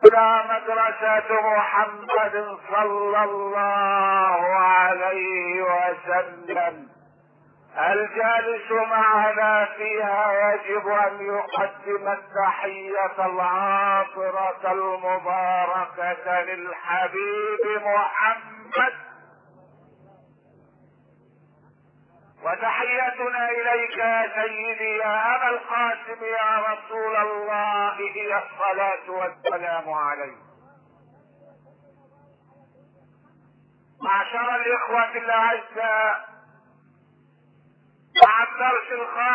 إلى مدرسة محمد صلى الله عليه وسلم. الجالس معنا فيها يجب أن يقدم التحية العاطرة المباركة للحبيب محمد، وتحيتنا إليك يا سيدي يا أبا القاسم يا رسول الله هي الصلاة والسلام عليك. معشر الإخوة الأعزاء، مع الدرس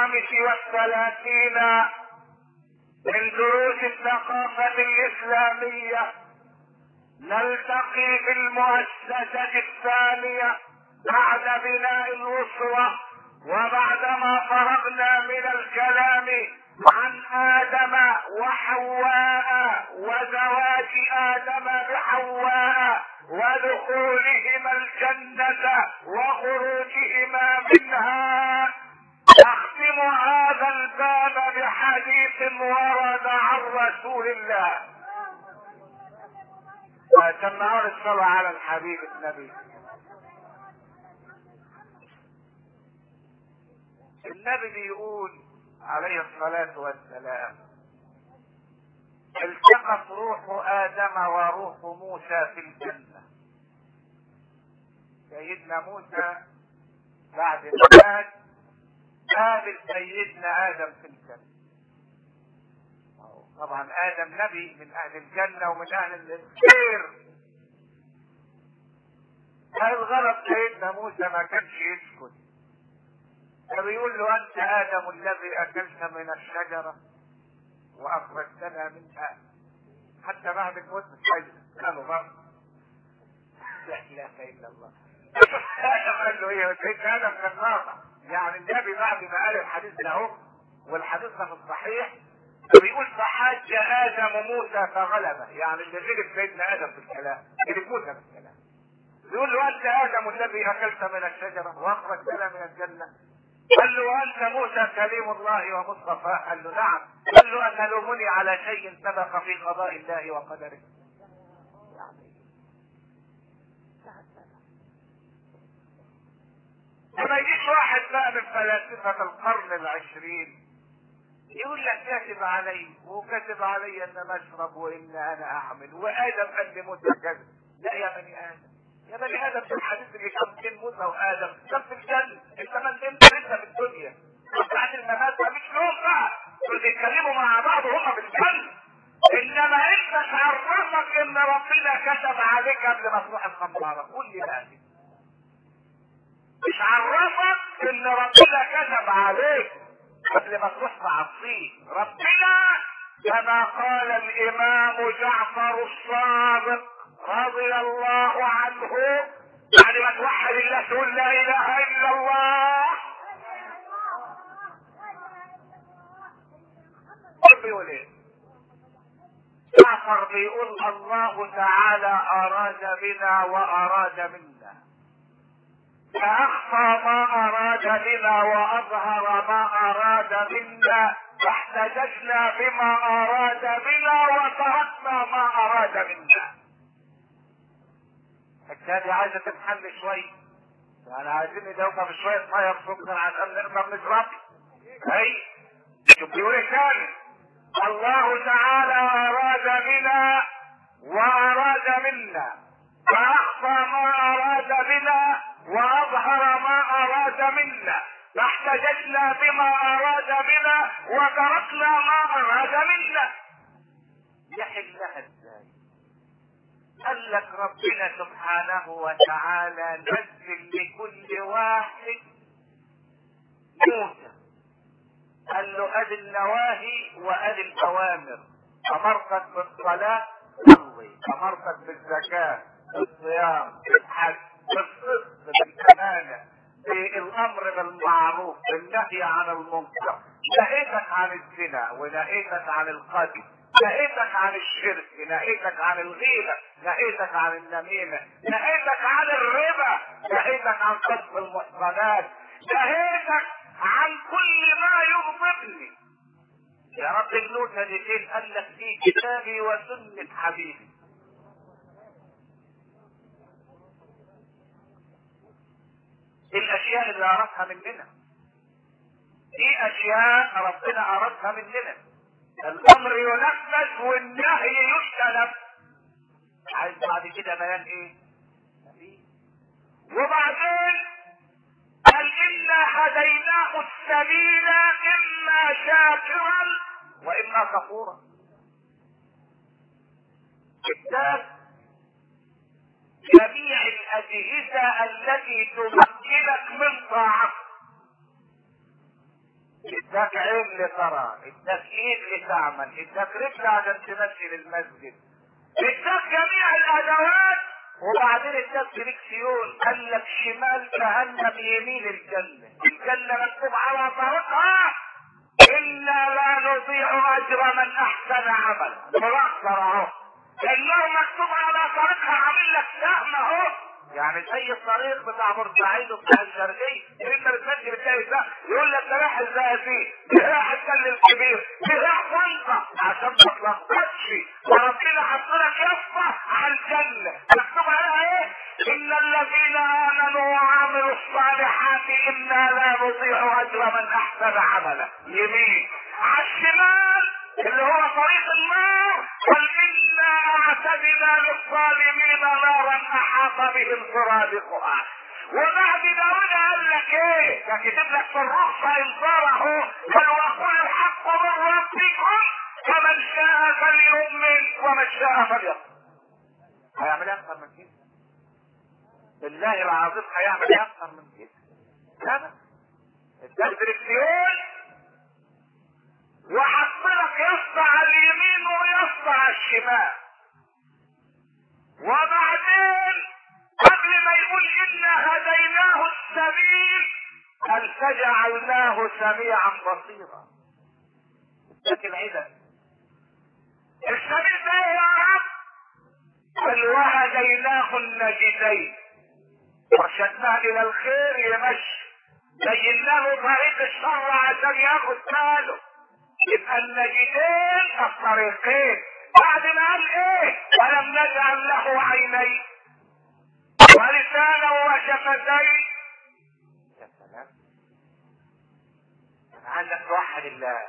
35 من دروس الثقافة الإسلامية نلتقي في المؤسسة الثانية بعد بناء الأسرة، وبعدما فرغنا من الكلام عن آدم وحواء وزواج آدم بحواء ودخولهما الجنة وخروجهما منها، نختم هذا الباب بحديث ورد عن رسول الله. سمعون الصلاة على الحبيب النبي. النبي بيقول عليه الصلاة والسلام: التقت روح آدم وروح موسى في الجنة. سيدنا موسى بعد ما مات قابل سيدنا آدم في الجنة. طبعا آدم نبي من أهل الجنة ومن أهل الخير. الغلط سيدنا موسى ما كانش يسكت، فبيقول له: أنت آدم الذي أكلت من الشجرة وأخرجتنا منها. حتى بعد الموت مش قالوا مرة لا إله إلا الله. قال له إيه؟ سيدنا آدم كان ناطق. يعني النبي بعد ما قال الحديث ده اهو، والحديث ده في الصحيح، بيقول: فحاج آدم موسى فغلبه. يعني اللي غلب سيدنا آدم في الكلام غلب موسى في الكلام. بيقول له: أنت آدم الذي أكلت من الشجرة وأخرجتنا من الجنة. قال له: وأنت موسى كليم الله ومصطفى. قال له: نعم. قال له: أتلومني على شيء سبق في قضاء الله وقدره؟ لما يجيش واحد بقى من فلاسفة القرن العشرين يقول لك: كاتب علي وكاتب علي ان انا اشرب وان انا اعمل، وادم قال لي موسى كذا. لا يا بني ادم، يا بني ادم، في الحديث اللي كان بين موسى وادم كان في الجنه. انت ما انت لسه في الدنيا بعد الممات، مفيش لهم بقى دول بيتكلموا مع بعض وهم في الجنه. انما انت عرفك ان ربنا كتب عليك قبل ما تروح الخمارة؟ قول لي بقى، مش عرفك ان ربنا كتب عليك قبل ما تروح تعصيه؟ ربنا كما قال الامام جعفر الصادق رضي الله عنه بعد ما توحد الله تقول: لا اله الا الله. بيقول ايه جعفر؟ بيقول: الله تعالى اراد بنا واراد منا، فاخفى ما اراد بنا واظهر ما اراد منا، فاحتججنا بما اراد بنا وتركنا ما اراد منا. الكادي عايزه تتحل شويه، يعني عايزين ندوبها بشويه ميه بسكر عشان نقدر نشرب. اي شوف بيقول الثاني: الله تعالى اراد بنا واراد منا، فاخفى ما اراد بنا واظهر ما اراد منا، فاحتججنا بما اراد بنا وتركنا ما اراد منا. يحلها ازاي؟ قال لك: ربنا سبحانه وتعالى نزل لكل واحد موسى، قال له: ادي النواهي وادي الاوامر. امرتك بالصلاه صلي، امرتك بالزكاه، بالصيام، بالحج، بالصدق، بالامانه، بالامر بالمعروف، بالنهي عن المنكر. نهيتك عن الزنا ونهيتك عن القتل، نهيتك عن الشرك، نهيتك عن الغيبه، نهيتك عن النميمه، نهيتك عن الربا، نهيتك عن قذف المحصنات، نهيتك عن كل ما يغضبني. يا رب النوتة دي فين؟ قال لك في كتابي وسنة حبيبي. الاشياء اللي ارادها مننا دي اشياء ربنا ارادها مننا، الامر ينفذ والنهي يجتنب. عايز بعد كده بيان ايه؟ وبعدين قال انا هديناه السبيل اما شاكرا واما كفورا. كتاب جميع الاجهزه التي تمكنك من طاعته. اداك عين لترى، اداك ايد لتعمل، اداك رجل عشان تمشي للمسجد، اداك جميع الادوات، وبعدين اداك دريكسيون. قال لك شمال جهنم يمين الجنه، الجنه مكتوب على طريقها انا لا نضيع اجر من احسن عملا. ملاحظه اهو، النار مكتوب على طريقها، عامل لك سهم اهو، يعني زي الطريق بتاع بورسعيد وبتاع الشرقيه، انت بتمشي بتلاقي ده يقول لك ده رايح الزقازيق، ده رايح السل الكبير، ده رايح طنطا، عشان ما تلخبطش. وربنا حط لك يافطه على الجنه مكتوب عليها ايه؟ ان الذين امنوا وعملوا الصالحات انا لا نضيع اجر من احسن عملا. يمين. على الشمال اللي هو طريق النار، قال انا اعتدنا للظالمين نارا احاط بهم سرادقها. وبعد داود قال لك ايه؟ ده كتب لك في الرخصه انذار اهو، قال وقل الحق من ربكم فمن شاء فليؤمن ومن شاء فليكفر. هيعمل اكثر من كده؟ بالله العظيم هيعمل اكثر من كده؟ لا، الدركسيون وحط لك يسطى على اليمين ويسطى على الشمال. وبعدين قبل ما يقول انا هديناه السبيل قال فجعلناه سميعا بصيرا. لكن عيدا السبيل ده يا رب قال وهديناه النجدين، ارشدناه الى الخير يمشي، بينا له طريق الشر عشان ياخد باله. يبقى النجدين الطريقين. بعد ما قال ايه؟ ولم نجعل له عينين ولسانا وشفتين. يا سلام، عندك توحد الله.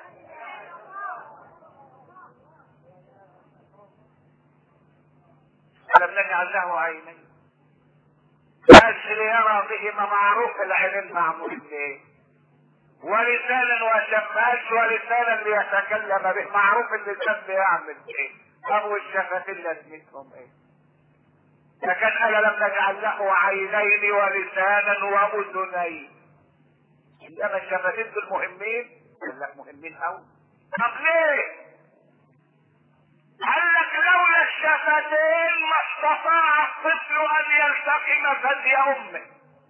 ولم نجعل له عينين بس ليرى بهما معروف العينين معمول ايه، ولسانا وشفاش ولسانا ليتكلم به، معروف اللسان بيعمل ايه. طب والشفتين لازمتهم ايه؟ لكن انا لم نجعل له عينين ولسانا واذنين. انما الشفتين دول مهمين، قال لك مهمين قوي. طب ليه؟ قال لك لولا الشفتين ما استطاع الطفل ان يلتقم ثدي امه.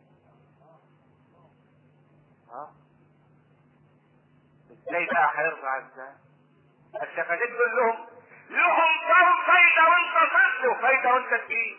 ازاي بقى هيرضع ازاي؟ الشفتين دول لهم فايده وانت طفل وفايده وانت كبير.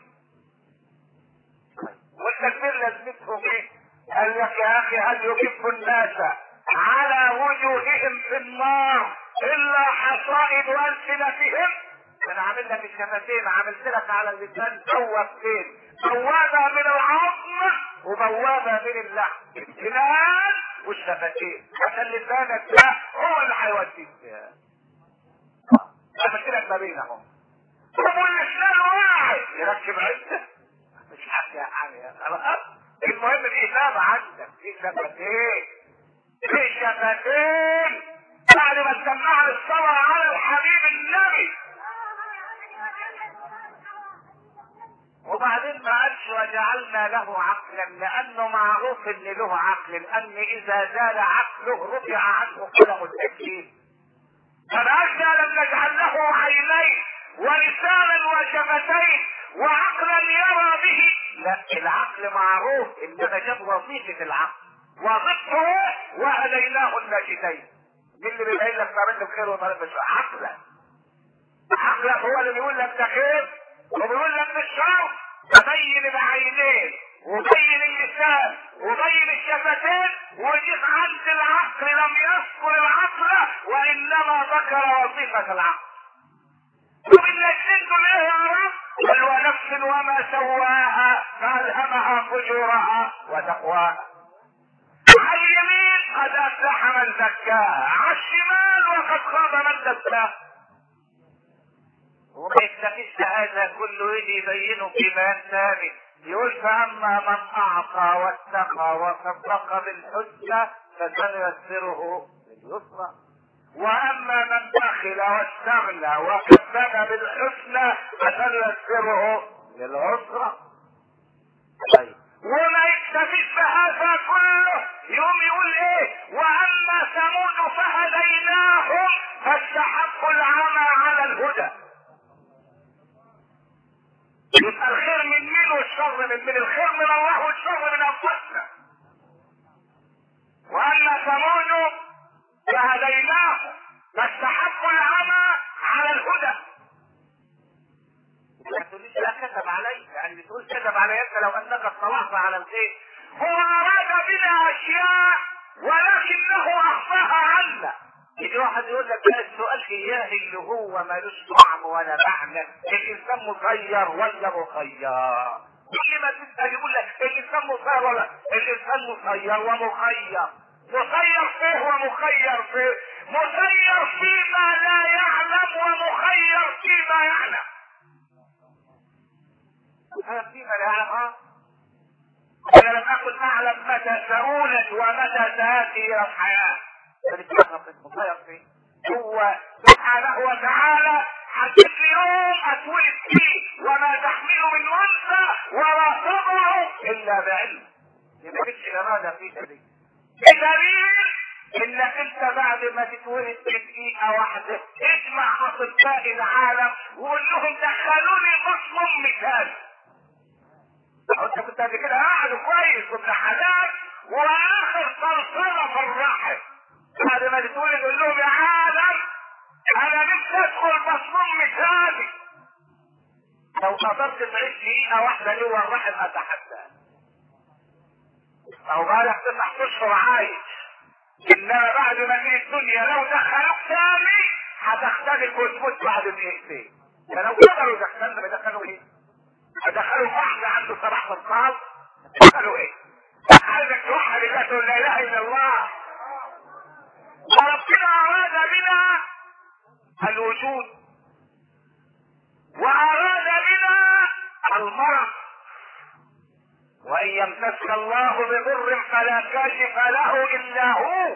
وانت كبير لازمتهم ايه؟ قال لك يا اخي هل يكف الناس على وجوههم في النار الا حصائد السنتهم؟ انا عامل لك الشفتين، عملت لك على اللسان بوابتين، بوابه من العظم وبوابه من اللحم، الاسنان والشفتين، عشان لسانك ده هو اللي هيوديك فيها. عملت لك ما بينهم. طب والاسنان واحد يركب عده مش حاجه يعني خلاص. المهم الاجابه عندك في شفتين، في شفتين. بعد ما سمعنا الصلاه على الحبيب النبي وبعدين ما قالش وجعلنا له عقلا، لانه معروف ان له عقل، لان اذا زال عقله رفع عنه قلم التكليف. فبقاش لم نجعل له عينين ولسانا وشفتين وعقلا يرى به. لا، العقل معروف، انما جاب وظيفه العقل. وظيفته ايه؟ وهديناه النجدين. مين اللي بيبين لك طريق الخير وطريق الشر؟ عقلك. عقلك هو اللي بيقول لك ده خير وبيقول لك بالشر. تبين العينين وبين اللسان وبين الشفتين، وجيت عند العقل لم يذكر العقل وانما ذكر وظيفة العقل. وبالنسبة له يا رب قال ونفس وما سواها فألهمها فجورها وتقواها. على اليمين قد أفلح من زكاها، على الشمال وقد خاب من دساها. وما يكتفيش هذا كله، يجي يبينه في بيان ثاني يقول فأما من أعطى واتقى وصدق بالحسنى فسنيسره لليسرى، وأما من بخل واستغنى وكذب بالحسنى فسنيسره للعسرى. طيب وما يكتفيش بهذا كله يوم يقول ايه؟ وأما ثمود فهديناهم فاستحقوا العمى على الهدى. يبقى الخير من مين والشر من الخير من الله والشر من انفسنا. واما ثمود فهديناهم فاستحقوا العمى على الهدى. ما تقوليش لا كتب علي، يعني بتقول كتب علي انت لو انك اطلعت على الخير. هو اراد بنا اشياء ولكنه اخفاها عنا. يجي واحد يقول لك لا السؤال اياه اللي هو مالوش طعم ولا معنى، الانسان مسير ولا مخير؟ كل ما تسال يقول لك الانسان مسير ولا الانسان مسير ومخير. مسير فيه ومخير فيه، مسير فيما لا يعلم ومخير فيما يعلم. هذا فيما لا يعلم. انا لم اكن اعلم متى سأولد ومتى تاتي الى الحياه. هو سبحانه وتعالى حدد لي يوم اتولد فيه وما تحمل من انثى ولا تضع الا بعلم. يبقى مفيش اراده في دليل، بدليل انك انت بعد ما تتولد بدقيقه واحده اجمع اطباء العالم وقول لهم دخلوني بطن مثال. انت كنت قبل كده قاعد كويس وابن حلال واخر صرصره في الرحم، بعد ما تتولد تقول لهم يا عالم انا نفسي ادخل مصموم مثالي. لو قدرت تعيش دقيقه واحده جوه الرحم اتحدى. او بالك 9 اشهر عايش، انما بعد ما تيجي الدنيا لو دخلوك تاني هتختلف وتموت بعد دقيقتين. فلو قدروا يدخلوا ايه؟ هيدخلوا واحده عنده 7 سنوات دخلوا ايه؟ عايزك توحد الله تقول لا اله الا الله. وربنا اراد بنا الوجود واراد بنا المرض. وان يمسسك الله بضر فلا كاشف له الا هو،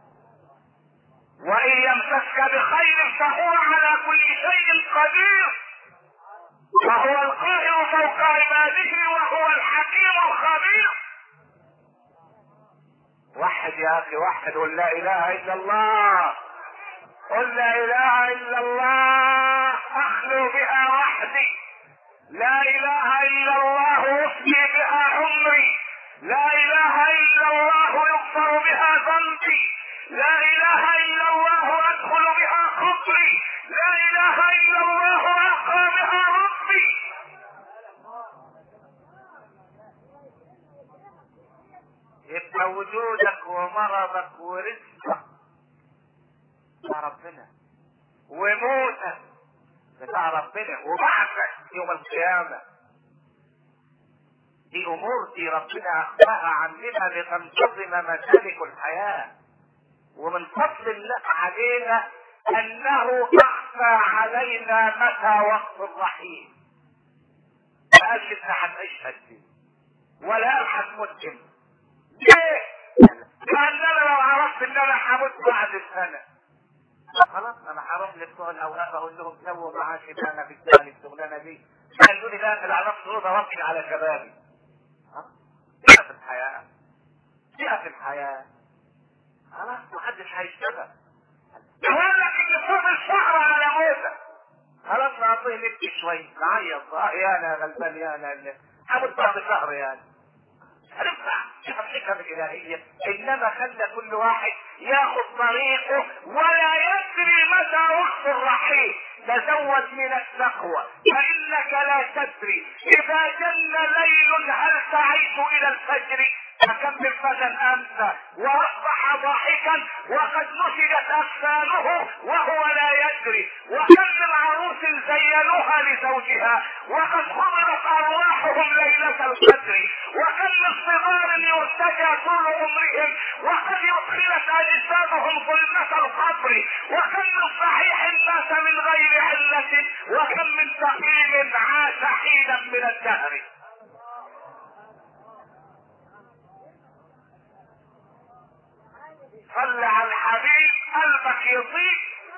وان يمسسك بخير فهو على كل شيء قدير، وهو القاهر فوق عباده وهو الحكيم الخبير. وحد يا اخي وحد، قل لا اله الا الله، قل لا اله الا الله اخلو بها وحدي، لا اله الا الله افني بها عمري، لا اله الا الله يغفر بها ذنبي، لا اله الا الله ادخل بها قبري، لا اله الا الله القى بها ربي. يبقى وجودك ومرضك ورزقك بتاع ربنا، وموتك بتاع ربنا، وبعثك يوم القيامة. دي امور دي ربنا اخفاها عننا لتنتظم مسالك الحياة. ومن فضل الله علينا انه اخفى علينا متى وقت الرحيل. ما قالش انت هتعيش قد ولا هتموت امتى. ليه؟ لان انا لو عرفت ان انا هموت بعد السنة خلاص انا هروح لبتوع الاوقاف اقول لهم سووا معاه شبانه في الشغلانه دي. قالوا لي لا العلاقه صوره وكل على شبابي. فيها في الحياه، فيها في الحياه خلاص محدش هيشتغل. يقول لك ان فوق الشهر على موتك خلاص نعطيه نبكي شوي نعيط يا انا غلبان يا انا هموت بعد شهر يعني هننفع. شوف الحكمه الالهيه، انما خلى كل واحد ياخذ طريقه ولا يدري متى وقت الرحيل. تزود من التقوى فانك انك لا تدري اذا جل ليل هل تعيش الى الفجر. فكم من فتى امسى واصبح ضاحكا وقد نسجت اجسامه وهو لا يدري. وكم من عروس زينوها لزوجها وقد خضرت ارواحهم ليلة القدر. وكم من صغار يرتجى طول عمرهم وقد ادخلت اجسامهم ظلمة القبر. وكم من صحيح مات من غير علة وكم من سقيم عاش حينا من الدهر. صل على الحبيب قلبك يطيب.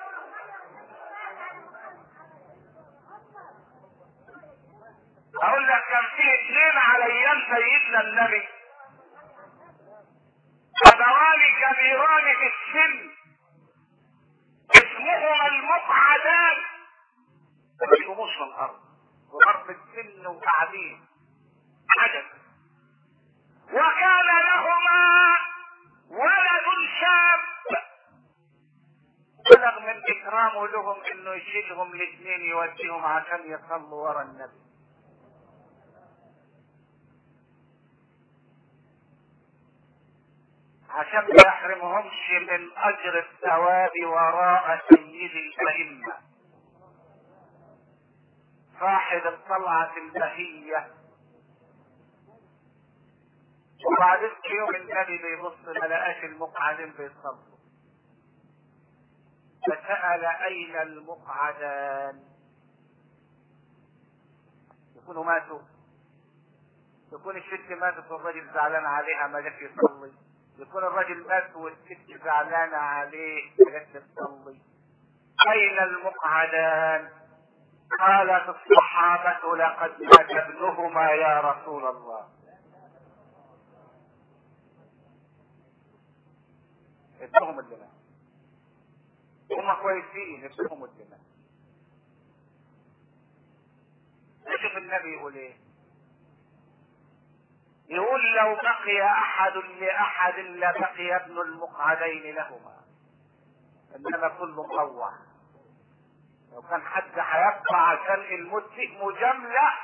اقول لك كان في اثنين على ايام سيدنا النبي ابوان كبيران في السن اسمهما المقعدان ما بيقوموش من الارض وضرب السن وتعذيب عجب. وكان لهما ولد شاب بلغ من اكرامه لهم انه يشيلهم الاثنين يوديهم عشان يصلوا ورا النبي. عشان ما يحرمهمش من اجر الثواب وراء سيد الائمه صاحب الطلعه البهيه. وبعدين في يوم النبي بيبص ما لقاش المقعدين بيصلوا فسأل اين المقعدان. يكونوا ماتوا، يكون الست ماتت والراجل زعلان عليها ما جاش يصلي، يكون الراجل مات والست زعلانه عليه ما جاش تصلي. اين المقعدان؟ قالت الصحابه لقد مات ابنهما يا رسول الله. ابنهم الدماء هم كويسين ابنهم الدماء. شوف النبي يقول ايه؟ يقول لو بقي احد لاحد لبقي ابن المقعدين لهما انما كل مقوع. لو كان حد هيبقى عشان الموت فيه مجامله،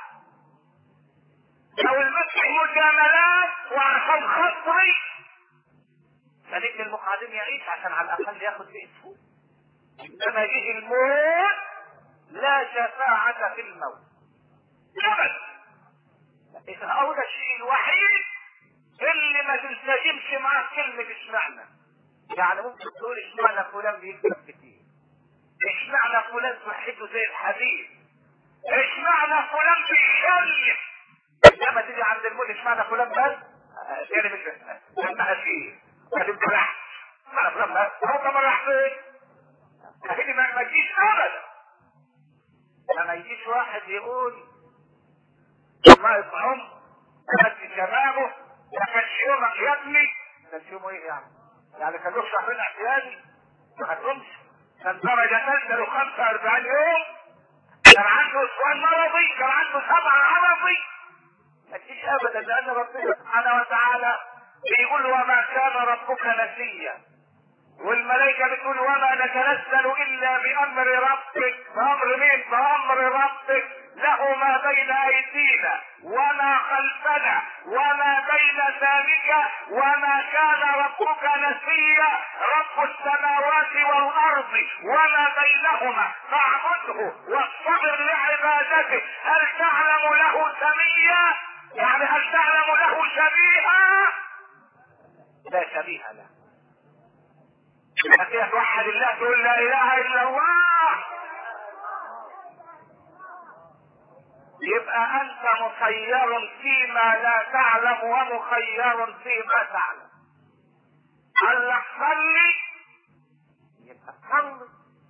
لو الموت فيه مجاملات وعشان خطري كان ابن المقعدين يعيش عشان على الاقل ياخد باسمه. انما جه الموت لا شفاعة في الموت ابدا. هو ده الشيء الوحيد اللي ما تلتزمش معاه كلمة اشمعنى. يعني ممكن تقول اشمعنى فلان بيكتب كتير، اشمعنى فلان صحته زي الحديد، اشمعنى فلان بيشلح، انما تيجي عند الموت اشمعنى فلان بس يعني مش لما فيه قد امتلحت اشمعنى فلان بس هو كمان راح فين. لكن ما تجيش ابدا. لما يجيش واحد يقول الله يطعم بس شبابه ما كانش يومك يا ابني. كان يومه ايه يعني؟ يعني كان له شهرين احتياجي ما خدهمش، كان درجة ثالثة له 45 يوم، كان عنده اسبوعين مرضي، كان عنده 7 عرضي. ما تجيش ابدا لان ربنا سبحانه وتعالى بيقول وما كان ربك نسيا، والملائكة بتقول وما نتنزل الا بامر ربك. بامر مين؟ بامر ربك. له ما بين ايدينا وما خلفنا وما بين ذلك وما كان ربك نسيا. رب السماوات والارض وما بينهما فاعبده واصطبر لعبادته. هل تعلم له سميا؟ يعني هل تعلم له شبيها؟ لا شبيه له. لكن توحد الله تقول لا اله الا الله يبقى انت مخير فيما لا تعلم ومخير فيما تعلم. قال لك صلي يبقى صلي،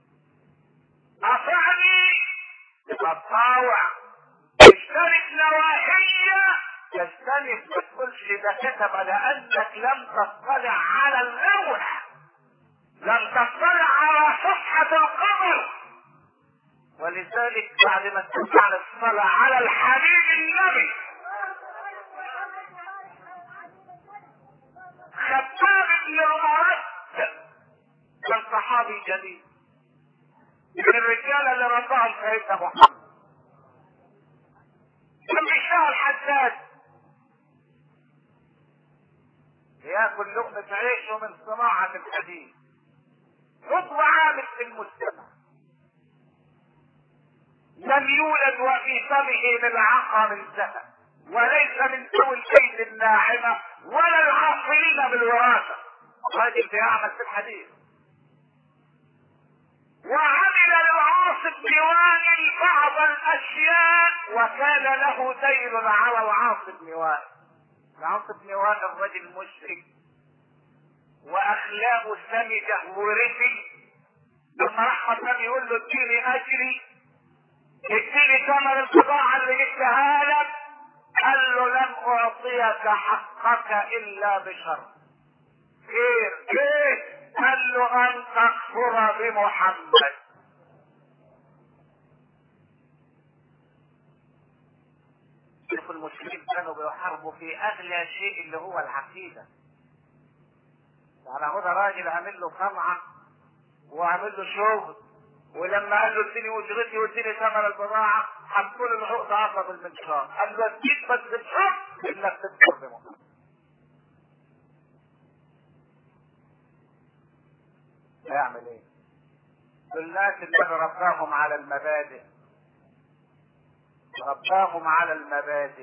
اطعني يبقى تطاوع، اجتنب نواهية تجتنب. ما تقولش ده كتب لانك لم تطلع على اللوح، لم تطلع على صفحة القبر. ولذلك بعد ما استطعنا الصلاة على الحبيب النبي خباب بن الأرد كان صحابي جليل من الرجال اللي رباهم سيدنا محمد. اولاد ياكل لقمة عيشه من صناعة الحديد، عضو عامل في المجتمع، لم يولد وفي فمه ملعقة من ذهب، وليس من ذوي الايدي الناعمة ولا العاصرين بالوراثة، راجل بيعمل في الحديد. وعمل للعاص بن وائل بعض الاشياء وكان له دين على العاص بن وائل. العاص بن وائل رجل مشرك واخلاقه سمجه ورثي، لما راح النبي يقول له اديني اجري، اديني ثمن البضاعه اللي جبتها لك، قال له لن اعطيك حقك الا بشرط. خير ايه؟ قال له ان تكفر بمحمد. شوف المسلمين كانوا بيحاربوا في اغلى شيء اللي هو العقيده. يعني هو ده راجل عامل له قمعه وعامل له شغل، ولما قال له اديني اجرتي واديني ثمن البضاعه حطوا له العقد عصا بالمنشار، قال له اديك بس بشرط انك تكفر بمحمد. هيعمل ايه؟ الناس اللي رباهم على المبادئ، رباهم على المبادئ،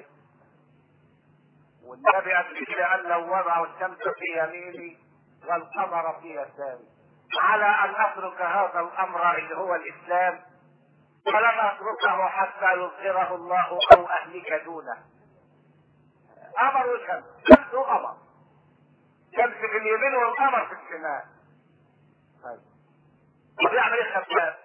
والنبي قبل كده قال لو وضعوا الشمس في يميني والقمر في يساري على ان اترك هذا الامر اللي هو الاسلام فلم اتركه حتى يظهره الله او اهلك دونه. امر وشمس، شمس وقمر، شمس في اليمين والقمر في الشمال. طيب وبيعمل ايه خباب؟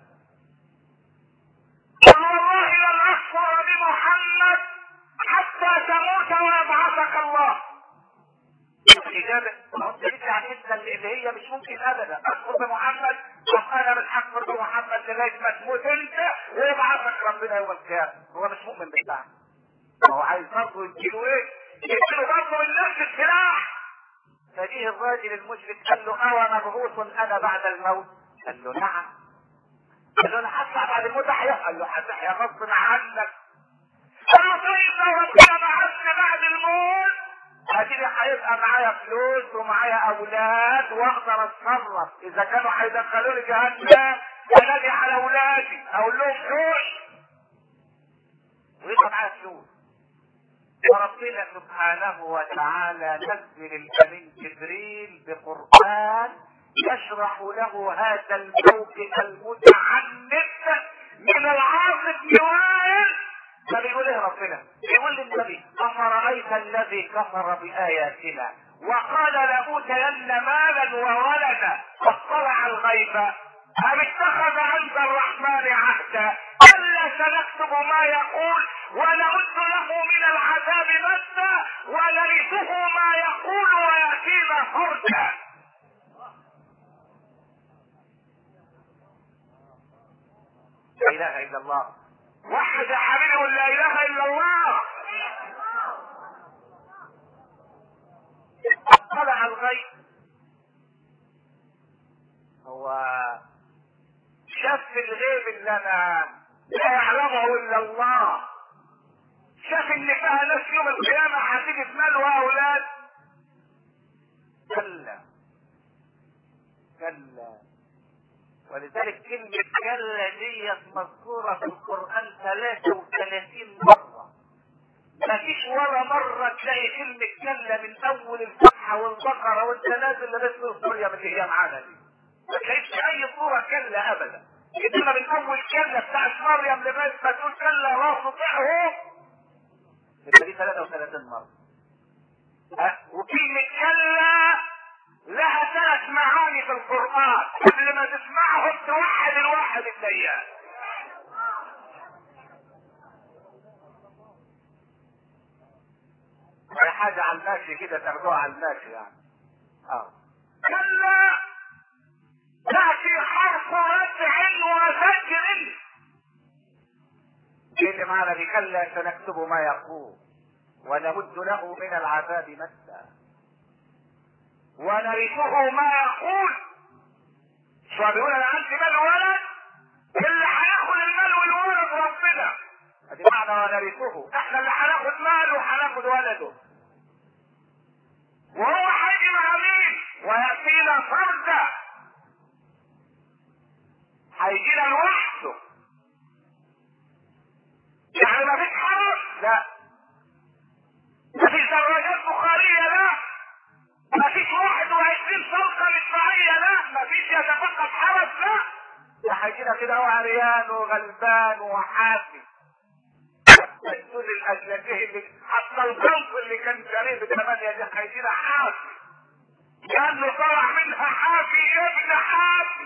قل والله لن اكفر بمحمد حتى تموت ويبعثك الله. الإجابة ليس عن إذن اللي هي مش ممكن أبدا أكفر بمحمد. طب أنا مش هكفر بمحمد لغاية ما تموت أنت ويبعثك ربنا يوم القيامة. هو مش مؤمن بالله، هو عايز برضه يديله إيه؟ يديله برضه من نفس السلاح. فجيه الراجل المشرك قال له أو مبعوث أنا بعد الموت؟ قال له نعم. قال له أنا هطلع بعد الموت أحيا؟ قال له هتحيا غصب عنك. قال له طيب لو ربنا بعثني بعد الموت اكيد هيبقى معايا فلوس ومعايا اولاد واقدر اتصرف، اذا كانوا هيدخلوني جهنم انادي على اولادي اقول لهم فلوس ويبقى معايا فلوس. وربنا سبحانه وتعالى نزل الامين جبريل بقران يشرح له هذا الموقف المتعنت من العاص بن وائل. فبيقول ايه ربنا؟ بيقول للنبي افرايت الذي كفر باياتنا وقال لاوتين مالا وولدا فاطلع الغيب ام اتخذ عند الرحمن عهدا الا سنكتب ما يقول ونمد له من العذاب مدا ونرثه ما يقول وياتينا فردا. لا اله الا الله. وحد يا حبيبي قول لا اله الا الله. طلع الغيب، هو شاف الغيب اللي انا لا يعلمه الا الله، شاف ان فيها ناس يوم القيامه هتيجي تمال واولاد. كلا كلا. ولذلك كلمة كلا ديت مذكورة في القرآن 33 مرة. مفيش ولا مرة تلاقي كلمة كلا من أول الفتحة والبقرة وأنت نازل لبس سوريا من اللي هي معانا دي. ما تلاقيش أي صورة كلا أبدا. إنما من أول كلا بتاعت مريم لبس ما تقول كلا لا تطيعه يبقى دي 33 مرة. وكلمة كلا لها 3 معاني في القرآن، قبل ما تسمعهم توحد الواحد الديان. هي حاجة على الماشي كده تاخدوها على الماشي يعني. كلا تأتي حرف رفع وزجر. ايه اللي معنا دي؟ كلا سنكتب ما يقول ونمد له من العذاب مدا ونرثه ما يقول. شو بيقول انا عندي مال ولد، اللي هياخد المال والولد ربنا. ادي معنى ونرثه، احنا اللي هناخد ماله وهناخد ولده. وهو هيجي مع مين؟ ويأتينا فردا، هيجينا لوحده. يعني ما فيش حرس؟ لا. ما فيش دراجات بخارية؟ لا. ما فيش 21 صوصة مدفعية؟ لا. ما فيش يتفقد حرس؟ لا. ده هيجينا كده هو عريان وغلبان وحافي. الدول الأجنبية حتى الغلط اللي كان جريء ب8 دي هيجينا حافي، لأنه طلع منها حافي يا ابن حافي.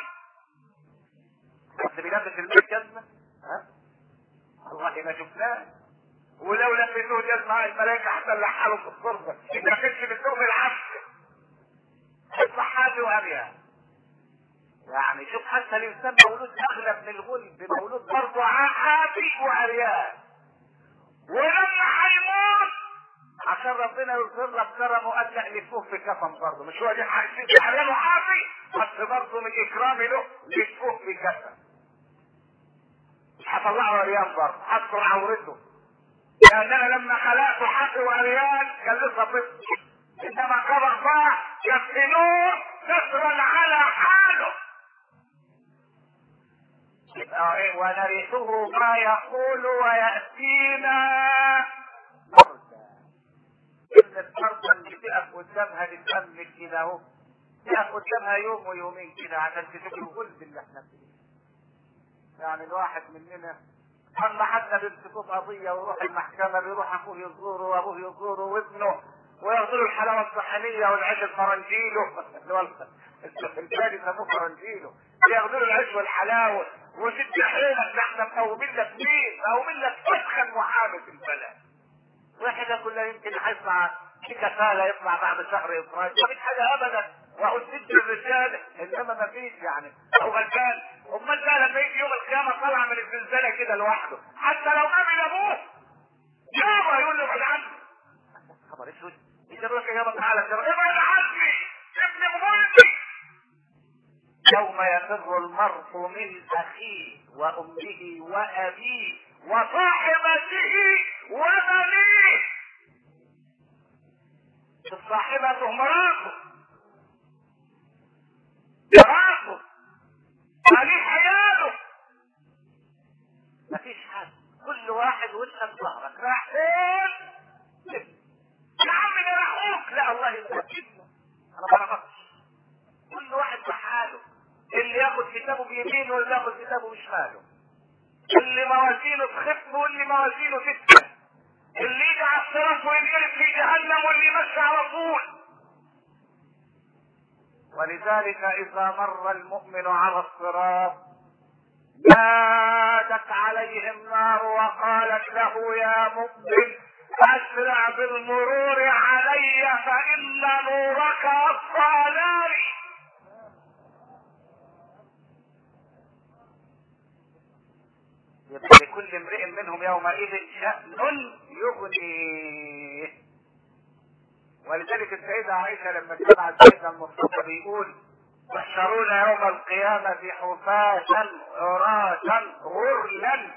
بس بيلبس البيت جزمة؟ ها؟ والله ما شفناه. ولو لبسوه جزمة الملائكة هتلحها له في التربة، ما كانش بتقوم العفش. يطلع حافي وأبيض. يعني شوف حتى الإنسان مولود أغلب من الغلب، مولود برضه حافي وعريان. ولما هيموت عشان ربنا يغفر لك كرمه قال يلفوه في كفن برضه، مش هو دي حريان وحافي، بس برضه من إكرامي له يلفوه في كفن. مش هطلعه عريان برضه، هستر عورته. لأن أنا لما خلقته حافي وعريان كان لسه طفل، إنما كبر بقى يكفنوه سترا على حاله. يبقى ايه؟ ونرثه ما يقول ويأتينا فردا. كلمة فردا اللي تقف قدامها تتأمل كده اهو، تقف قدامها يوم ويومين كده عشان تشوف الغلب اللي احنا فيه. يعني الواحد مننا اما حتى بيمسكوه في قضية ويروح المحكمة، بيروح اخوه يزوره وابوه يزوره وابنه وياخذوا له الحلاوة الصحنية والعيش الفرنجيلو اللي هو البلاد يسموه فرنجيلو، ياخذوا له العيش والحلاوة وشد حيلك، احنا مقومين لك مين؟ مقومين لك اسخن محامي في البلد. واحدة كلها يمكن هيطلع في كفالة، يطلع بعد شهر افراج، ما فيش حاجة ابدا، وهو ست الرجال، انما ما فيش يعني هو غلبان. امال ده لما يجي يوم القيامة طالع من الزلزالة كده لوحده، حتى لو قابل ابوه يابا يقول له ابعد عني. خبر اسود، يقول لك يابا تعالى ابعد عني ابن غلبي. يوم يفر المرء من اخيه وامه وابيه وصاحبته وبنيه. صاحبته مراته، عليه حياته، مفيش حد، كل واحد وانت ظهرك راح فين؟ يا عم ده اخوك، لا الله يسلمك انا ما بعرفش. كل واحد بحاله، اللي ياخد كتابه بيمينه واللي ياخد كتابه بشماله، اللي موازينه تخف واللي موازينه تثبت، اللي يجي على الصراط وينقلب في جهنم واللي يمشي على طول. ولذلك اذا مر المؤمن على الصراط نادت عليه النار وقالت له يا مؤمن اسرع بالمرور علي فان نورك اطفى ناري. يبقى لكل امرئ منهم يومئذ شأن يغنيه. ولذلك السيدة عائشة لما سمعت سيدنا المصطفى بيقول تحشرون يوم القيامة حفاة عراة غرلا،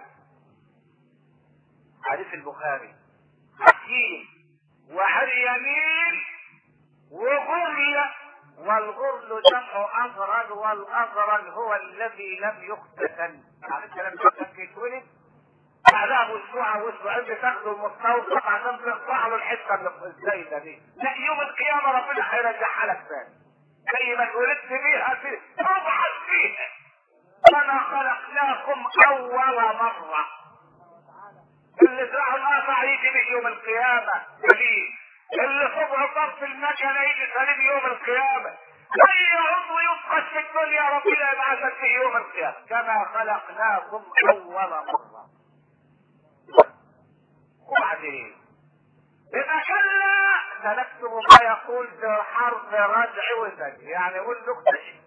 حديث البخاري، حكيم وعريانين وغرل، والغرل جمع أغرل، والأغرل هو الذي لم يختتن. يعني انت لما تتولد بعدها باسبوع او اسبوعين تاخدوا المستوصف عشان تقطع له الحته اللي الزايده دي، لا يوم القيامه ربنا هيرجعها لك ثاني زي ما اتولدت بيها تبعث فيها. كما خلقناكم اول مره. اللي زرعوا القطع يجي به يوم القيامه سليم، اللي صبعوا طرف المكنه يجي سليم يوم القيامه. اي عضو يفقد في الدنيا ربنا يبعثك فيه يوم القيامه. كما خلقناكم اول مره. وبعدين إذا كلا سنكتب ما يقول بحرف ردع وزج، يعني يقول له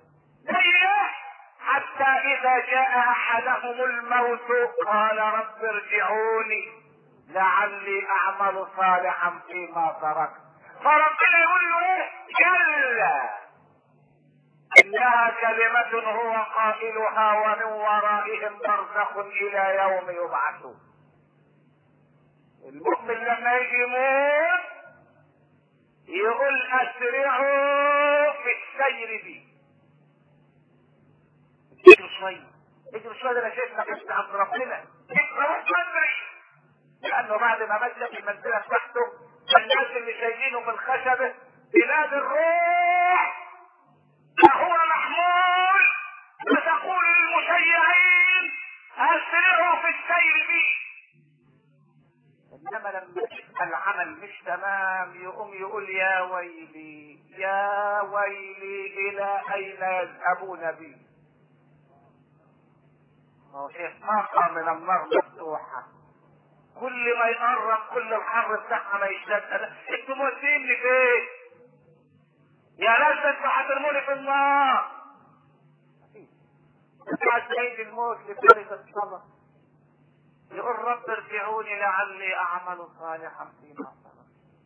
حتى إذا جاء أحدهم الموت قال رب ارجعوني لعلي أعمل صالحا فيما تركت. فربنا يقول له إيه؟ كلا إنها كلمة هو قائلها ومن ورائهم برزخ إلى يوم يبعثون. لما يجي يموت يقول اسرعوا في السير بي. اجروا شويه، اجروا شويه، ده انا شايف نفسي عند ربنا، روح بدري. لانه بعد ما مات في المنزله بتاعته الناس اللي شايلينه في الخشبه بلاد الروح فهو محمول، فتقول للمشيعين اسرعوا في السير بي. انما لما يبقى العمل مش تمام يقوم يقول يا ويلي يا ويلي الى اين يذهبون بي. هو احقاقا من النار مفتوحه، كل ما يقرب كل الحر بتاعها ما يشتد. انتوا موديني فين يا ناس؟ انتوا هترموني في النار. بعد عيد الموت لفارس الصبر يقول رب ارجعوني لعلي اعمل صالحا فيما سبق.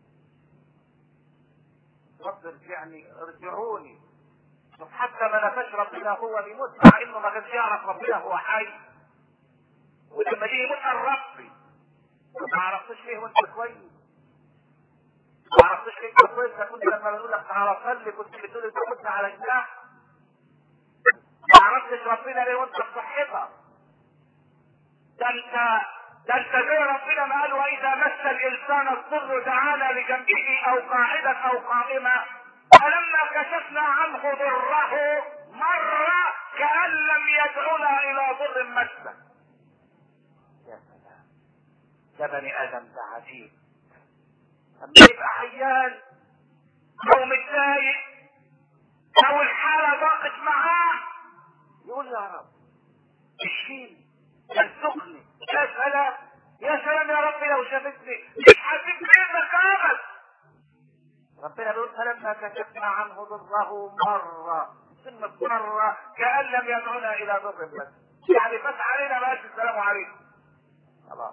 رب ارجعني، ارجعوني. شوف حتى ما نفاش ربنا هو بيموت مع انه ما كانش يعرف ربنا هو حي، ولما جه يموت قال ربي. ما عرفتش ليه وانت كويس؟ ما عرفتش ليه انت كويس؟ كنت لما بنقول لك تعالى صلي كنت بتقول انت كنت على جناح. ما عرفتش ربنا ليه وانت بصحتك؟ ده انت زي ربنا ما قال واذا مس الانسان الضر دعانا لجنبه او قاعدا او قائما فلما كشفنا عنه ضره مر كأن لم يدعنا الى ضر مسه. يا سلام، ده بني ادم ده عجيب. لما يبقى عيان او متضايق او الحاله ضاقت معاه يقول يا رب اشفيني، يرزقني. يا سلام يا سلام يا رب لو شافتني مش هسيب بيتك ابدا. ربنا بيقول فلما كشفنا عنه ضره مره، ثم مره كأن لم يدعنا الى ضر بس، يعني فات علينا بقى السلام عليكم خلاص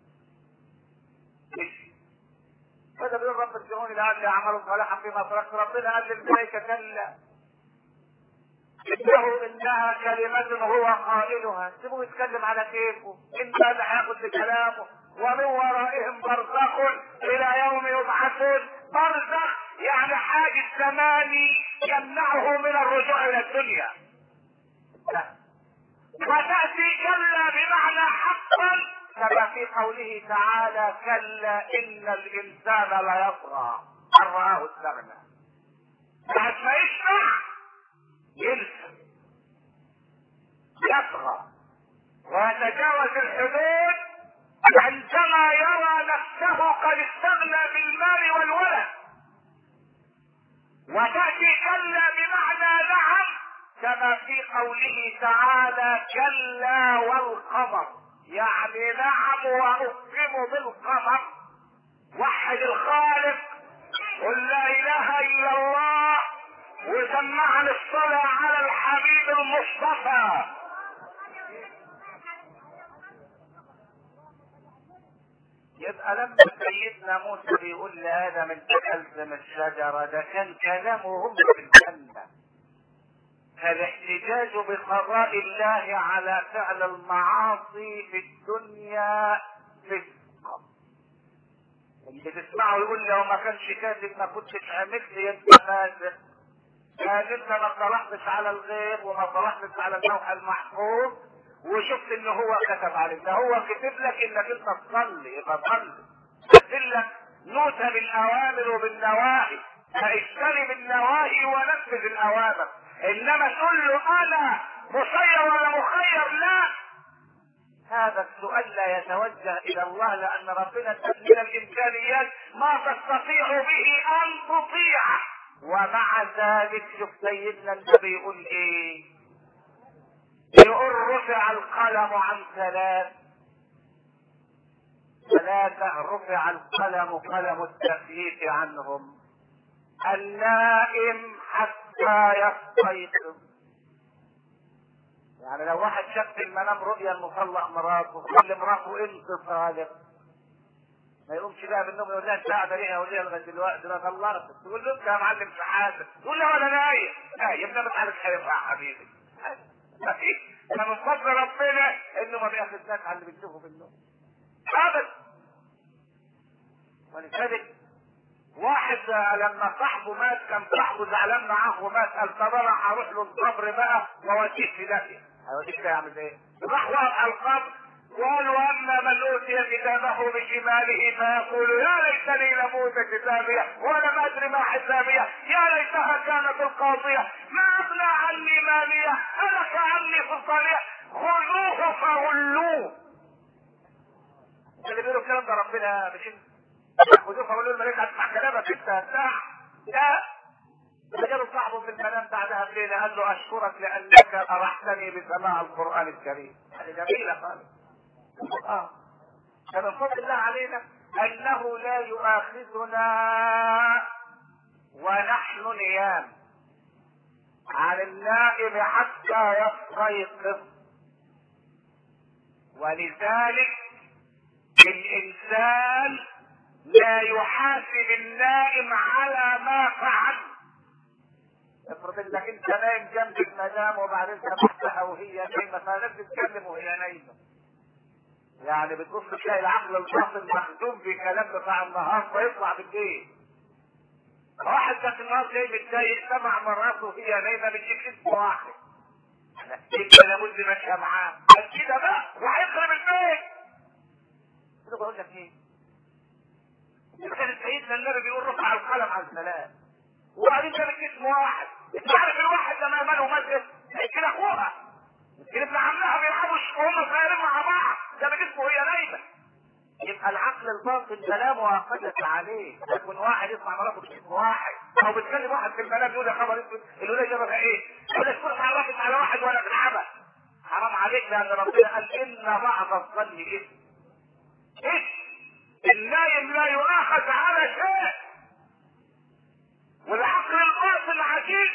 مشي. فده بيقول رب ارجعوني لعلي اعمل صالحا فيما تركت. ربنا قال للملائكه كلا انها كلمة هو قائلها، سيبوه يتكلم على كيفه، انت اللي هياخد بكلامه. ومن ورائهم برزخ الى يوم يبعثون. برزخ يعني حاجز زماني يمنعه من الرجوع الى الدنيا. وتأتي كلا بمعنى حقا كما في قوله تعالى كلا ان الانسان ليطغى ان رآه استغنى. بعد ما يشبع يلزم يطغى ويتجاوز الحدود عندما يرى نفسه قد استغنى بالمال والولد. وتأتي كلا بمعنى نعم كما في قوله تعالى كلا والقمر، يعني نعم وأقسم بالقمر. وحد الخالق، قل لا اله الا الله، وسمعنا الصلاة على الحبيب المصطفى. يبقى لما سيدنا موسى بيقول لآدم انت اكلت من الشجرة، ده كان كلامهم في الجنة، فالاحتجاج بقضاء الله على فعل المعاصي في الدنيا فسق. اللي تسمعه يقول لو ما كانش كاتب ما كنتش عملت انت فاسق. قال انت ما طلعتش على الغيب وما طلعتش على اللوح المحفوظ وشفت ان هو كتب عليك، ده هو كتب لك انك انت تصلي، يبقى صلي. كتب لك نوتة بالاوامر وبالنواهي، فاجتنب النواهي ونفذ الاوامر. انما تقول له انا مسير ولا مخير، لا، هذا السؤال لا يتوجه الى الله، لان ربنا من الامكانيات ما تستطيع به ان تطيعه. ومع ذلك شوف سيدنا النبي يقول ايه؟ يقول رفع القلم عن ثلاثة رفع القلم، قلم التكليف عنهم. النائم حتى يستيقظ، يعني لو واحد شاف في المنام رؤيا المطلق مراته كل مراته انت صادق ما يقومش بقى بالنوم يقول لها انت قاعده ليه؟ يقول لها لغايه دلوقتي ده طلقت. تقول له انت يا معلم في حاجه، تقول له انا نايم. نايم ده مش عارف هينفع يا حبيبي. انا من فضل ربنا انه ما بياخدناش على اللي بنشوفه في النوم ابدا. واحد لما صاحبه مات كان صاحبه زعلان معاه ومات، قال طب انا هروح له القبر بقى واوديه في داهيه. هيوديه في داهيه يعمل ايه؟ راح وقف على القبر وقال واما من اوتي كتابه بشماله فيقول يا ليتني لموت كتابيه ولم ادري ما حسابيه يا ليتها كانت القاضيه ما اغنى عني ماليه هلك عني سلطانيه خذوه فغلوه. اللي بيقولوا الكلام ده ربنا مش خذوه فغلوه الملائكه هتسمع كلامك انت هتسمع. لا فجاله صاحبه في المنام بعدها بليله قال له اشكرك لانك ارحتني بسماع القران الكريم. هذه جميله خالص. فمن فضل الله علينا انه لا يؤاخذنا ونحن نيام عن النائم حتى يستيقظ. ولذلك الانسان لا يحاسب النائم على ما فعل. افرض انك انت نايم جنب المدام وبعدين سمحتها وهي نايمه فلازم تتكلم وهي نايمه. يعني بتبص تلاقي العقل الباطن مخدوم في كلام بتاع النهار فيطلع بالليل. واحد ذاك النهار جاي متضايق سمع مراته وهي نايمه بتجيب اسم واحد. يبقى لابد ماشيه معاه. قال كده بقى وهيخرب البيت. كده بقول لك ايه؟ كان سيدنا النبي بيقول رفع القلم عن ثلاث. وبعدين جابت اسم واحد. انت عارف الواحد لما ماله مسجد كده اخوها. يمكن ابن عمها بيلعبوا وهم صغيرين مع بعض. جابت اسمه وهي نايمه. يبقى العقل الباطن كلامه اخذت عليه. يكون واحد يسمع مراته باسم واحد او بتكلم واحد في المنام يقول يا خبر اسود الولايه جابها ايه؟ يقول لك تروح عرفت على واحد ولا تلعبها. حرام عليك لان ربنا قال ان بعض الظن اثم. النايم لا يؤاخذ على شيء. والعقل الباطن عجيب.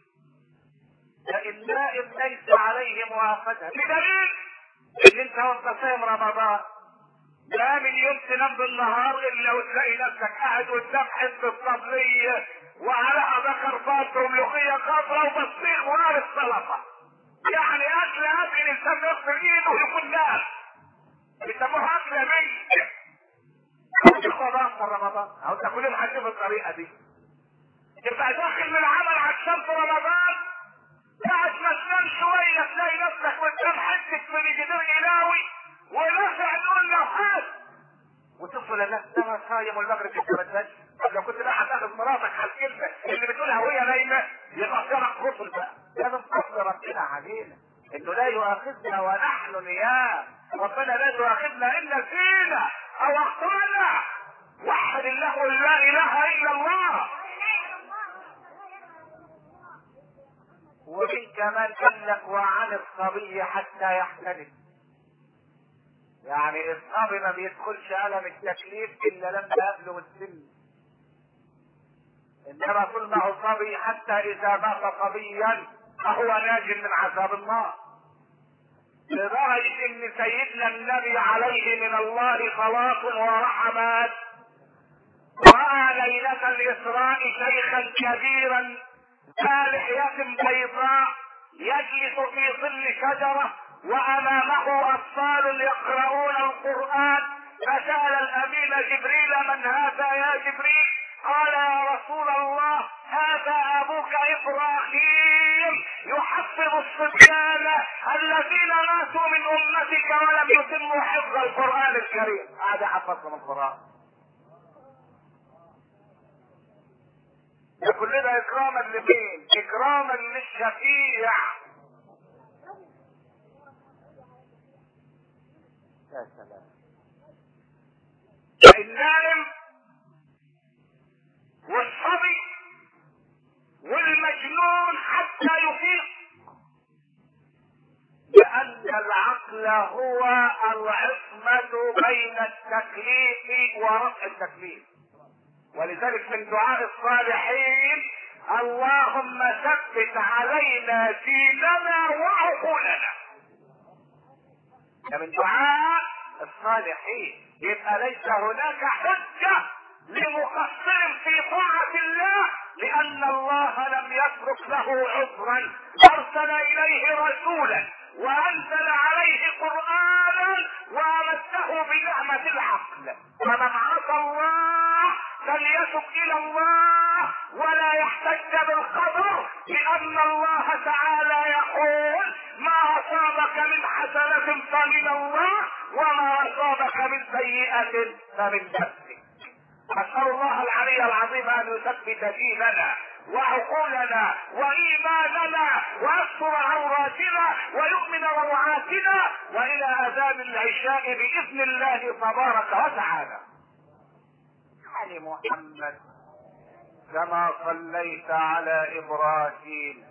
النائم ليس عليه مؤاخذه بدليل ان انت وانت صايم رمضان لا من يوم تنام بالنهار الا وتلاقي نفسك قاعد قدام حته طبليه وعليها ذكر فات وملوخيه خضراء وبطيخ ونار السلطه. يعني اكل الانسان يغسل ايده ويكون نام. بيسموها اكله ميت. رمضان رمضان او تاكل لهم حاجه بالطريقه دي. تبقى داخل من العمل عشان في رمضان بعد ما تنام شويه تلاقي نفسك قدام حته فريجيدير الهي ونفع تقول له حاج وتصل الناس ده صايم والمغرب انت ما تنامش. طب لو كنت بقى هتاخد مراتك على الكلمه اللي بتقولها وهي نايمه يبقى جرح غسل بقى. ده من فضل ربنا علينا انه لا يؤاخذنا ونحن نيام. ربنا لا يؤاخذنا الا فينا او اخطانا. وحد الله لا اله الا الله. ومن كمان قال لك وعن الصبي حتى يحتلم. يعني الصبي ما بيدخلش الم التكليف الا لما يبلغ السن. انما كل ما هو صبي حتى اذا مات صبيا فهو ناج من عذاب النار. لدرجه ان سيدنا النبي عليه من الله صلاة ورحمات راى ليلة الاسراء شيخا كبيرا ذا لحية بيضاء يجلس في ظل شجرة وامامه اطفال يقرؤون القرآن. فسأل الامين جبريل من هذا يا جبريل؟ قال يا رسول الله هذا ابوك ابراهيم يحفظ الصبيان الذين ماتوا من امتك ولم يتموا حفظ القرآن الكريم. هذا حفظهم القرآن. كل ده اكراما لمين؟ اكراما للشفيع. يا سلام. النائم والصبي والمجنون حتى يفيق لان العقل هو العصمة بين التكليف ورفع التكليف. ولذلك من دعاء الصالحين اللهم ثبت علينا ديننا وعقولنا. ده من دعاء الصالحين. يبقى ليس هناك حجة لمقصر في طاعة الله لان الله لم يترك له عذرا. ارسل اليه رسولا وانزل عليه قرآنا وامده بنعمة العقل. فمن عصى الله فليتب الى الله ولا يحتج بالقدر، لان الله تعالى يقول ما اصابك من حسنة فمن الله وما اصابك من سيئة فمن نفسك. اسأل الله العلي العظيم ان يثبت ديننا وعقولنا وايماننا ويستر عوراتنا ويؤمن روعاتنا والى اذان العشاء باذن الله تبارك وتعالى. علي محمد كما صليت على ابراهيم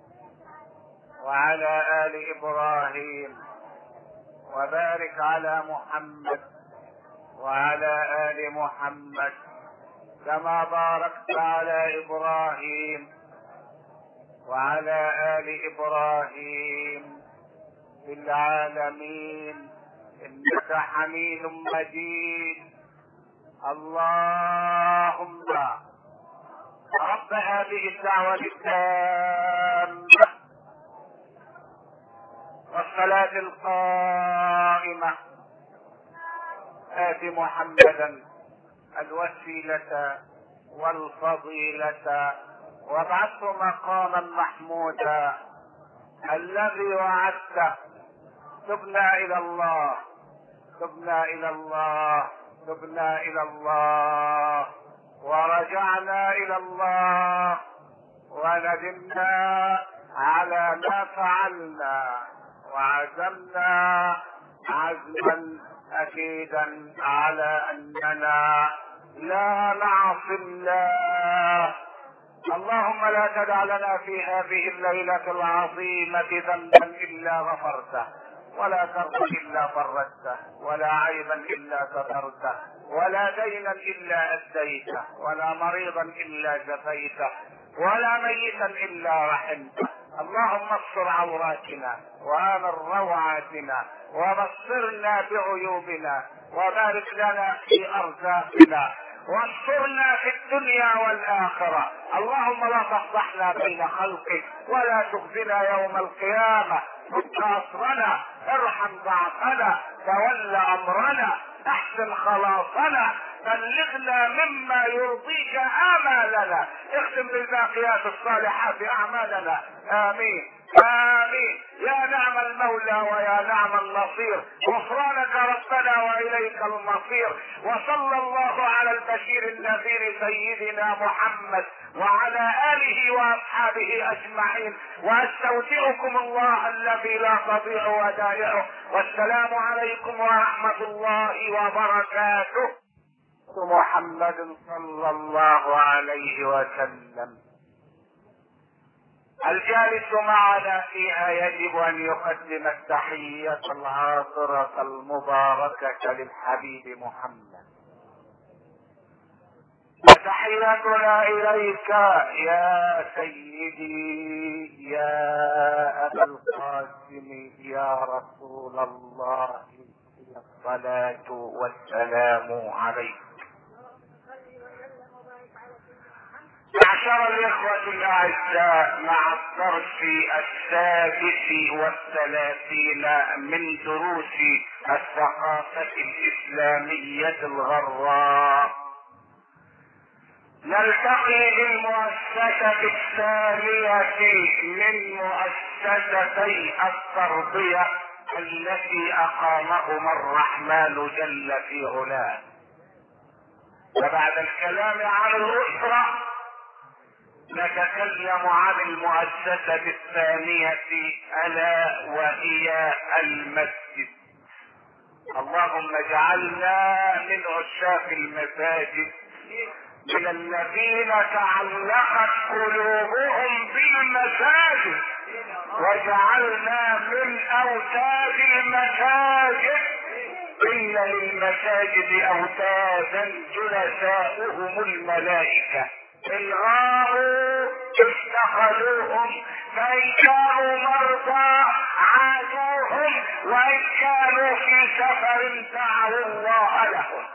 وعلى ال ابراهيم وبارك على محمد وعلى ال محمد كما باركت على ابراهيم وعلى ال ابراهيم في العالمين انك حميد مجيد. اللهم رب هذه الدعوة التامة والصلاة القائمة آت محمدا الوسيلة والفضيلة وابعثه مقاما محمودا الذي وعدته. تبنا إلى الله تبنا إلى الله تبنا إلى الله ورجعنا إلى الله وندمنا على ما فعلنا وعزمنا عزما أكيدا على أننا لا نعصي الله. اللهم لا تدع لنا في هذه الليلة العظيمة ذنبا إلا غفرته ولا كربا إلا فرجته ولا عيبا إلا سترته ولا دينا إلا أديته ولا مريضا إلا شفيته ولا ميتا إلا رحمته. اللهم استر عوراتنا وآمن روعاتنا وبصرنا بعيوبنا وبارك لنا في أرزاقنا واسترنا في الدنيا والآخرة. اللهم لا تفضحنا بين خلقك ولا تخزنا يوم القيامة. فك أسرنا ارحم ضعفنا تول أمرنا احسن خلاصنا بلغنا مما يرضيك آمالنا اختم بالباقيات الصالحات أعمالنا. آمين آمين. يا نعم المولى ويا نعم النصير. غفرانك ربنا وإليك المصير. وصلى الله على البشير النذير سيدنا محمد وعلى آله وأصحابه أجمعين. وأستودعكم الله الذي لا تضيع ودائعه. والسلام عليكم ورحمة الله وبركاته. محمد صلى الله عليه وسلم. الجالس معنا فيها يجب ان يقدم التحية العاطرة المباركة للحبيب محمد. وتحياتنا اليك يا سيدي يا ابا القاسم يا رسول الله الصلاة والسلام عليك. معشر الإخوة الأعزاء، مع الدرس 36 من دروس الثقافة الإسلامية الغراء نلتقي بالمؤسسة الثانية من مؤسستي التربية التي أقامهما الرحمن جل في علاه. وبعد الكلام عن الأسرة نتكلم عن المؤسسة الثانية ألا وهي المسجد. اللهم اجعلنا من عشاق المساجد، من الذين تعلقت قلوبهم بالمساجد، واجعلنا من أوتاد المساجد. إن للمساجد أوتادا جلساؤهم الملائكة إن غابوا اتخذوهم، فإن كانوا مرضى عادوهم، وإن كانوا في سفر دعوا الله لهم.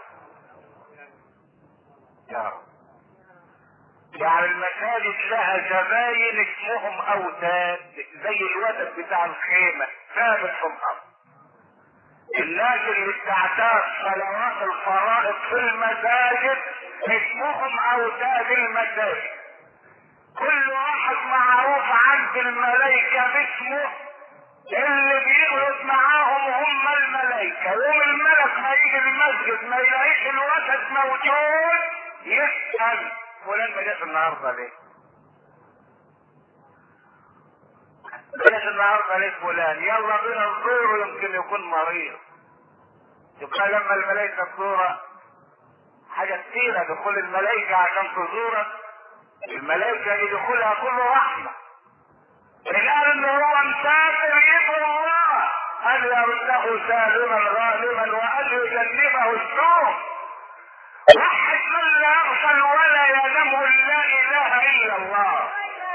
يعني المساجد لها زباين اسمهم أوتاد، زي الوتد بتاع الخيمة ثابت في الأرض. الناس اللي بتعتاد صلوات الفرائض في المساجد اسمهم اوتاد المساجد. كل واحد معروف عند الملائكة باسمه، اللي بيغلط معاهم هم الملائكة. يوم الملك ما يجي المسجد ما يلاقيش الوسط موجود، يسأل فلان ما جاش النهارده ليه؟ ما جاش النهارده ليه فلان؟ يلا بينا نزوره يمكن يكون مريض. يبقى لما الملائكة تزورك حاجة كتيرة، دخول الملائكة عشان تزورك، الملائكة يدخلها كل رحمة. الآن ان هو مسافر يدعو الله ان يرده سالما غانما وان يجنبه السوء. وحد من لا يغفل ولا ينام لا اله الا الله،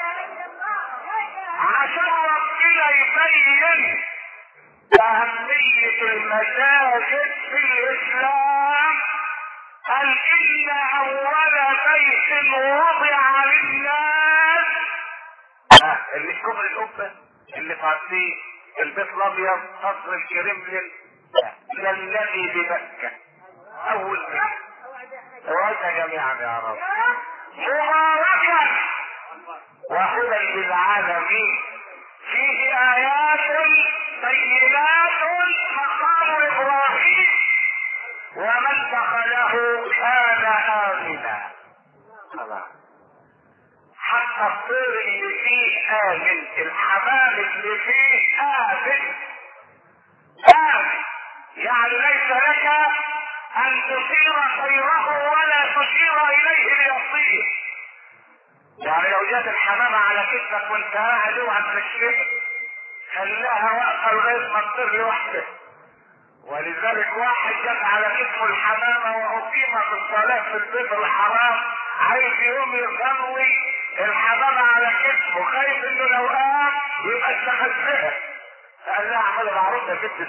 عشان ربنا يبين اهمية المساجد في الاسلام. قال ان اول بيت وضع للناس، اللي في كفر القبة اللي فيه البيت الابيض قصر الكرملين، ده الذي بمكة اول بيت. وعدنا جميعا يا رب. مباركا وهدى للعالمين، فيه ايات بينات مقام ابراهيم ومن دخله كان امنا. خلاص، حتى الطير اللي فيه آمن، الحمام اللي فيه آمن. آمن يعني ليس لك أن تشير خيره ولا تشير إليه ليصير. يعني لو جات الحمامة على كتفك وانت قاعد اوعى تمشيها، خليها واقفة لغاية ما تطير لوحدها. ولذلك واحد جت على كتفه الحمامة وأقيمت الصلاة في البيت الحرام، عايز يقوم يصلي، الحمامة على كتفه، خايف انه لو قام يبقى استخدمها. قال لها اعمل معروف يا ست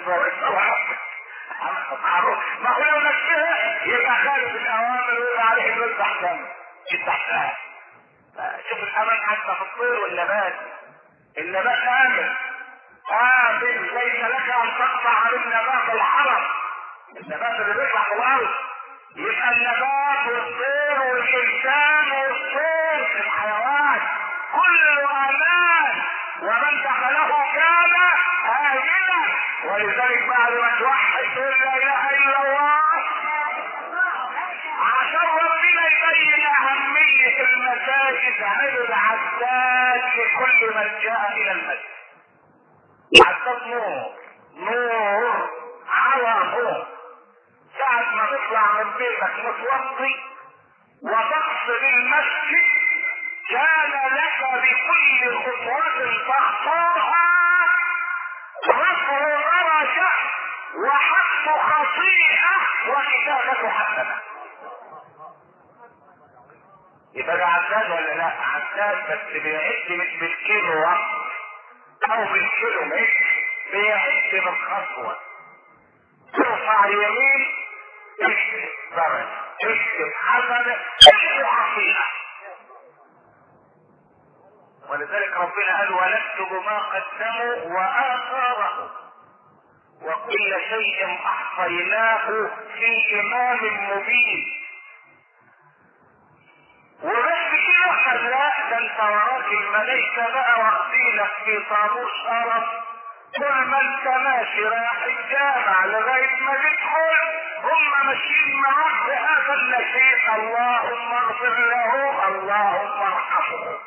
معروف، ما هو لو نفسها يبقى خالف الاوامر ويبقى عليه الوزن احسن يستحقها. شوف الامان حتى في الطير والنبات. النبات امن، آمن، ليس لك ان تقطع من نبات الحرم، النبات اللي بيطلع في الارض. يبقى النبات والطير والانسان والطير الحيوان كله امان، ومن دخله كان امنا. ولذلك بعد ما توحد تقول لا اله الا الله، عشان ربنا يبين اهمية المساجد عبد عداد لكل من جاء الى المسجد. عداد نور على نور. ساعة ما تطلع من بيتك متوضي وتقصد المسجد، كان لك بكل خطوة تخطوها رفع درجة وحط خطيئة وكتابة حسنة. يبقى ده عداد ولا لا؟ عداد، بس بيعد مش بالكيلو وقت او بالكيلو متر، بيعد بالخطوة. ترفع يمين اكتب درجة، اكتب حسنة، اكتب عقيدة. ولذلك ربنا قال ونكتب ما قدموا وآثاره وكل شيء احصيناه في امام مبين. وبس كده خلاك ده انت وراك الملائكة بقى واخدينك في طابور شرف، كل ما انت ماشي رايح الجامع لغاية ما تدخل هم ماشيين معاك بهذا النشيد: اللهم اغفر له، اللهم ارحمه.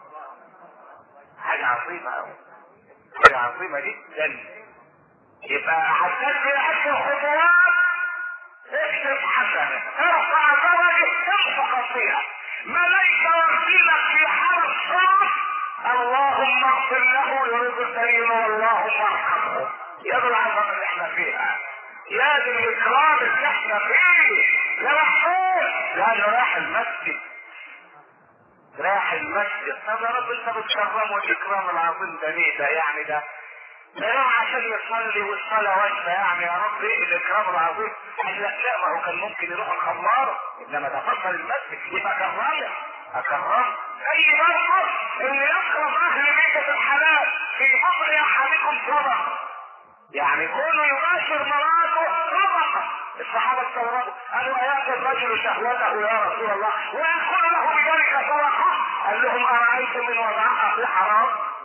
حاجة عظيمة اوي، حاجة عظيمة جدا. يبقى عشان يعد الخطوات اكتب حسنة، ارفع درجة، ارفع خطيئة. ملائكة واخدينك في حرف صوت: اللهم اغفر له يريد سيئا واللهم ارحمه. يا ذو العظمة اللي احنا فيها، يا ذو الاكرام اللي احنا فيه، يا محمود. لانه راح المسجد، راح المسجد. طب يا رب انت بتكرمه الاكرام العظيم ده ليه؟ ده يعني ده راح عشان يصلي والصلاة واجبة، يعني يا رب ايه الاكرام العظيم؟ قال لك لا، ما هو كان ممكن يروح الخمار، انما ده فصل المسجد يبقى كرامه. اكرم اي مرة اللي يكرم اهل بيت الحلال في امر احدكم صدقة، يعني كونه يباشر مراته صدقة. الصحابة استغربوا قالوا ايات الرجل شهوته يا رسول الله ويدخل له بذلك صدقه؟ قال لهم ارايتم من وضعها في حرام؟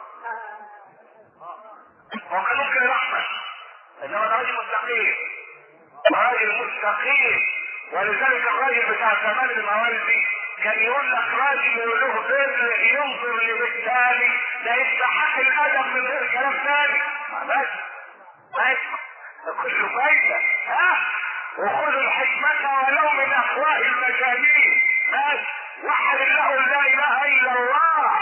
وكان ممكن يلحظ انما ده راجل مستقيم، راجل مستقيم. ولذلك الراجل بتاع زمان الموارد دي كان يقول لك راجل له بر ينظر لبالتالي لا يستحق الادب من غير كلام ثاني. بس كله فايده وخذوا الحكمه ولو من افواه المجانين. بس وحد الله لا اله الا الله.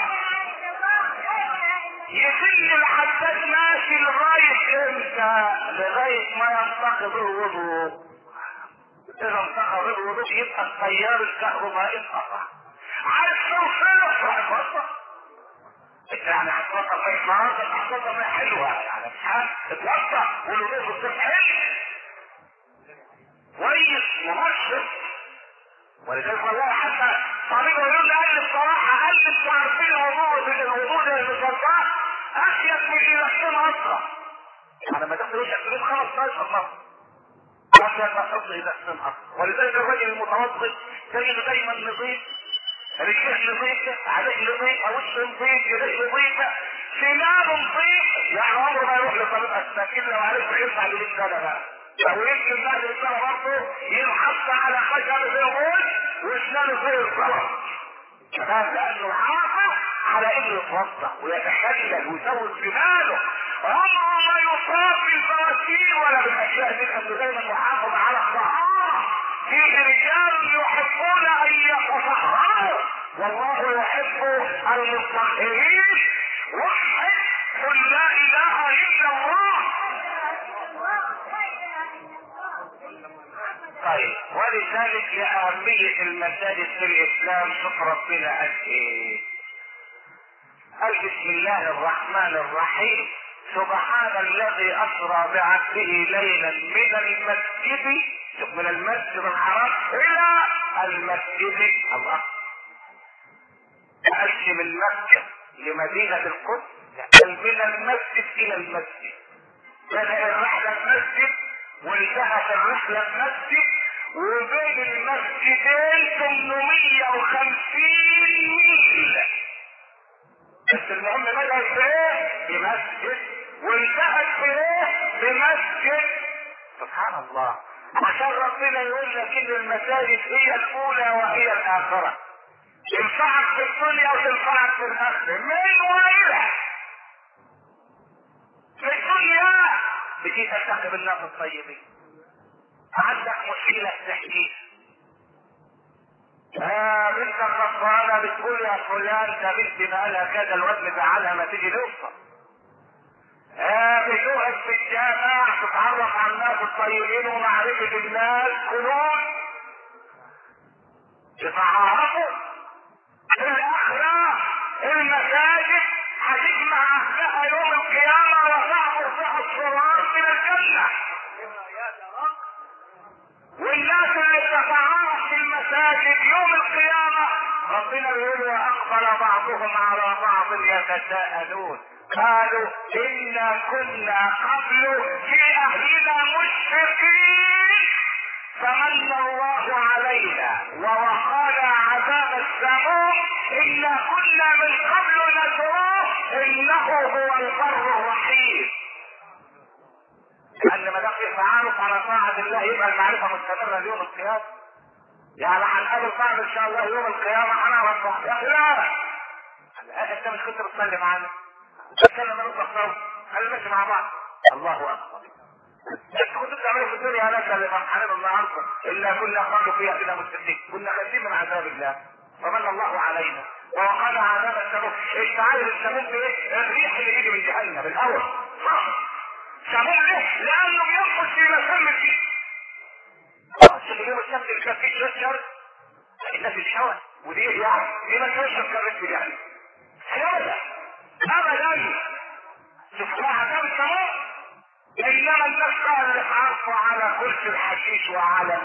يسن الحداد ماشي لغايه امتى؟ لغايه ما ينتقض الوضوء. اذا انتقض الوضوء يبقى التيار الكهربائي انقطع. عايز توصله يعني هتوقف في مناطق هتوقف حلوه يعني مش هتوقف والوضوء الصبح حلو كويس مبشر. ولذلك والله حتى طبيب يقول لي قال الصراحه قال انتوا عارفين الوضوء ده المصدات اشيك من الاحسان اصلا. يعني ما تاخدوش اكتبين 15 مره عشان ما تحط الاحسان اصلا. ولذلك الراجل المتوسط تجد دايما نظيف، رجليه نظيفه، عليه نظيفه، وشه نظيف، يديه نظيفه، سنانه نظيف. يعني عمره ما يروح لطبيب اسنان لو عرف يرفع ل 100 سنه بقى. لو يمكن بعد السنه برضه ينحط على خشب زي الغول واسنانه زي الصلاه. تمام لانه عارفه على انه يتوضا ويتخلل ويزود جماله. عمره ما يصاب بالبواسير ولا بالاشياء دي لانه دايما محافظ على الطهاره. فيه رجال يحبون ان يتطهروا والله يحب المطهرين. وحد قل لا اله الا الله. طيب ولذلك لأهمية المساجد في الإسلام شوف ربنا قال إيه؟ قال بسم الله الرحمن الرحيم سبحان الذي أسرى بعبده ليلا من المسجد، شوف من المسجد الحرام إلى المسجد الله. قالش من مكة لمدينة القدس، قال من المسجد إلى المسجد. بدأ الرحلة المسجد وانتهت الرحلة المسجد وبين المسجدين 850 ميل. بس المهم بدأت بايه؟ بمسجد وانتهت بايه؟ بمسجد. سبحان الله. عشان ربنا يقول لك ان المساجد هي الاولى وهي الاخرة، تنفعك في الدنيا وتنفعك في الاخرة. من وإلى في الدنيا بتيجي تلتقي بالناس الطيبين، عندك مشكلة تحكيها بنت غضبانة بتقول يا فلان ده بنتي بقالها كذا الوزن زعلها ما تيجي نوصل. بتقعد في الجامع تتعرف على الناس الطيبين ومعرفة الناس كلهم يتعرفوا. الآخرة المساجد هتجمع أهلها يوم القيامة وتعبر فيها الصراط من الجنة. والناس اللي تتعارف في المساجد يوم القيامة ربنا يقول وأقبل بعضهم على بعض يتساءلون قالوا إنا كنا قبل في أهلنا مشفقين فمن الله علينا ووقانا عذاب السموم إنا كنا من قبل ندعوه إنه هو البر الرحيم. لأن ما دام في تعارف على طاعة الله يبقى المعرفة مستمرة ليوم القيامة. يعني هنقابل بعض إن شاء الله يوم القيامة هنعرف بعض. يا خلاص أنت مش كنت بتصلي معانا؟ بتكلم أنا وصحبه خلينا ماشي مع بعض. الله أكبر. انت كنت بتعملوا في الدنيا ناس اللي فرحانين النهارده الا كنا قالوا فيها كده مستفيد كنا خايفين من عذاب الله فمن الله علينا ووقانا عذاب السموم. انت عارف السموم ايه؟ الريح اللي بيجي من جهنم بالاول. سموم ليه؟ لانه بينقص في مسام فيه. شوف اليوم الشمس اللي كان فيه شجر الا في الشوى ودي يعني دي ما كانش كررت في جهنم ابدا ابدا. شوف الله عذاب السموم. انما الناس قال اتعرفوا على كرسي الحشيش وعلى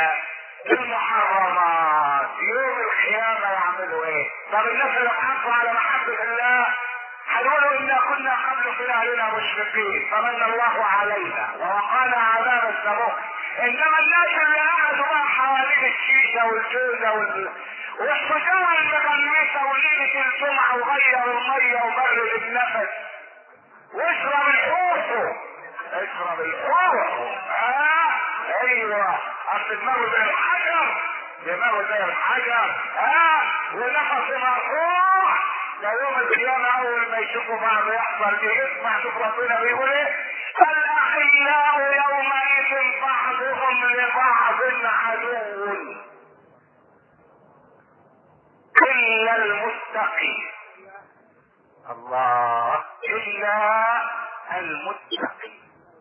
المحرمات يوم القيامة يعملوا ايه؟ طب الناس اللي اتعرفوا على محبة الله هيقولوا انا كنا قبل في اهلنا مشركين فمن الله علينا ووقانا عذاب السموم. انما الناس اللي قعدوا بقى حوالين الشيشه والجوزه والشجره المغمسه وليله الجمعه وغير الميه وبرد النفس واشرب الحوص اشرب الحوص. ايوه اصل دماغه زي الحجر، دماغه زي الحجر. ونفسه مرفوع. ده يوم القيامة اول ما يشوفوا بعض يحصل ايه؟ اسمع شوف ربنا بيقول ايه؟ الاخلاء يومئذ بعضهم لبعض عدو الا المتقين. الله، الا المتقين.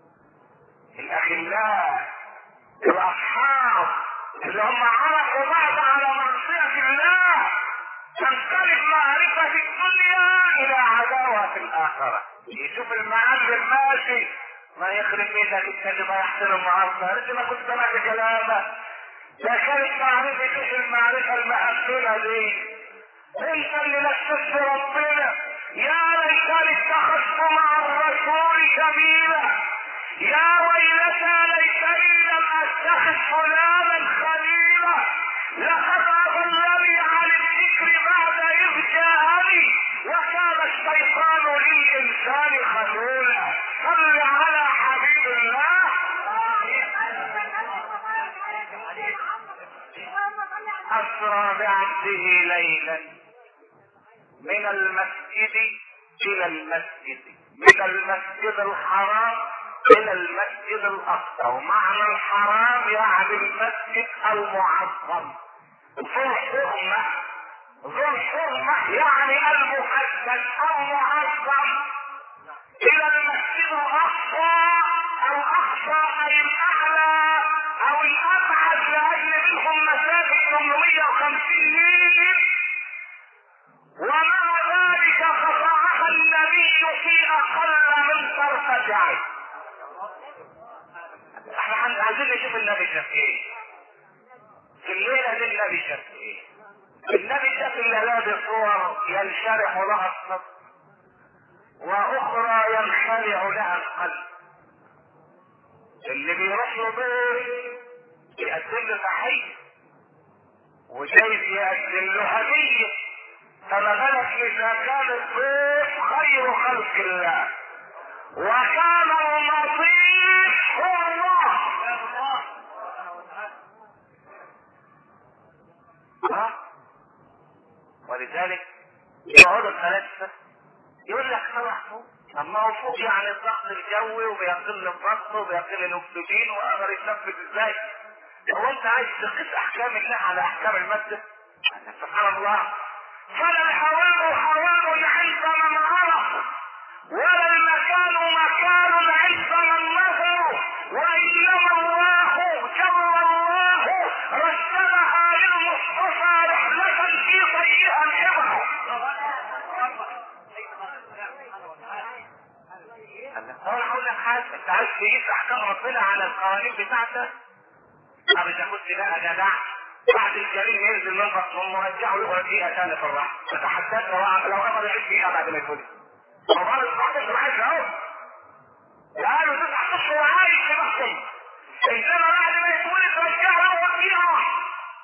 الاخلاء الاصحاب اللي هم عرفوا بعض على معصية الله تنقلب معرفة الدنيا الى عداوة في الاخرة. يشوف المعلم ماشي ما يخرب بيتك انت اللي ما يحترم معرفة، انت ما كنت سمعت كلامه. ده كانت معرفة، شوف المعرفة المقفلة دي. انت اللي نسست ربنا. يا ليتني اتخذت مع الرسول سبيلا، يا ويلتى ليتني لم اتخذ فلانا خليلا، لقد اضلني عن الذكر بعد اذ جاءني وكان الشيطان للانسان خذولا. صل على حبيب الله. اسرى بعبده ليلا من المسجد الى المسجد، من المسجد الحرام الى المسجد الاقصى. ومعنى الحرام يعني المسجد المعظم ذو الحرمة، ذو الحرمة يعني المقدس المعظم، الى المسجد الاقصى. الاقصى اي الاعلى او الابعد، لان منهم مسافة 850 ميل. ومع ذلك قطعها النبي في اقل من طرفة عين. احنا عايزين نشوف النبي شاف ايه في الليلة دي. النبي شاف ايه؟ النبي شاف الليلة صور ينشرح لها الصدر واخرى ينخلع لها القلب. اللي بيروح له بيت يقدم له تحية وجايز يقدم له هدية، فما بالك اذا كان الضيف خير خلق الله وكان المضيف هو الله. ولذلك يقعدوا الفلاسفه يقول لك طلع فوق. اما هو فوق يعني الضغط الجوي وبيقل الضغط وبيقل الاكسجين وقدر يتنفس ازاي. هو انت عايز تقيس احكام الله على احكام الماده؟ سبحان الله. فلا الحوام حوام عند من عرف، ولا المكان مكان عند من نظر، وانما الله جل الله رسمها للمصطفى رحلة في طيها الحبر. انا هقول لك حاجه، انت عايز تقيس احكام ربنا على القوانين بتاعتك؟ طب اذا كنت بقى جدع بعد الجريم ينزل من بطنه ونرجعه له دقيقه ثانيه في الراحه. فتحدثت لو امر يعيش دقيقه بعد ما يتولد. طبعا ال 17 عايش اهو، بقاله 9 اشهر عايش في بطنه، انما بعد ما يتولد رجعه له دقيقه واحده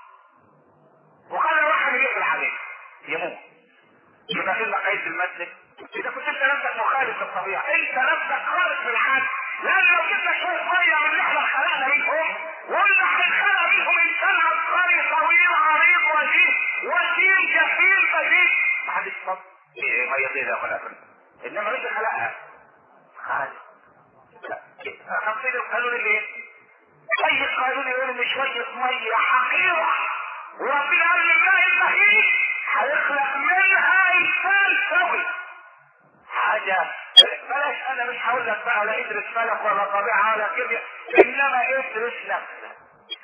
وخلى واحد يقفل عليه يموت. يبقى في مقاييس المسجد. اذا كنت انت نفسك مخالف للطبيعه، انت نفسك خالف بالحال. لان لو جبنا شويه ميه من اللي احنا خلقنا منهم وقلنا هنخلق منهم انسان عبقري طويل عريض وسيم جسيم بديل، ما حدش يصدق ميه دي ده ولا ابدا. انما انت خلقها خالق. خمسين القانون اللي اي قانون يقول ان شويه ميه حقيره وربنا قال لله المهين هيخلق منها انسان سوي. حاجه بلاش، انا مش هقول لك بقى لا ادرس فلك ولا طبيعه ولا كيمياء، انما ادرس نفسك.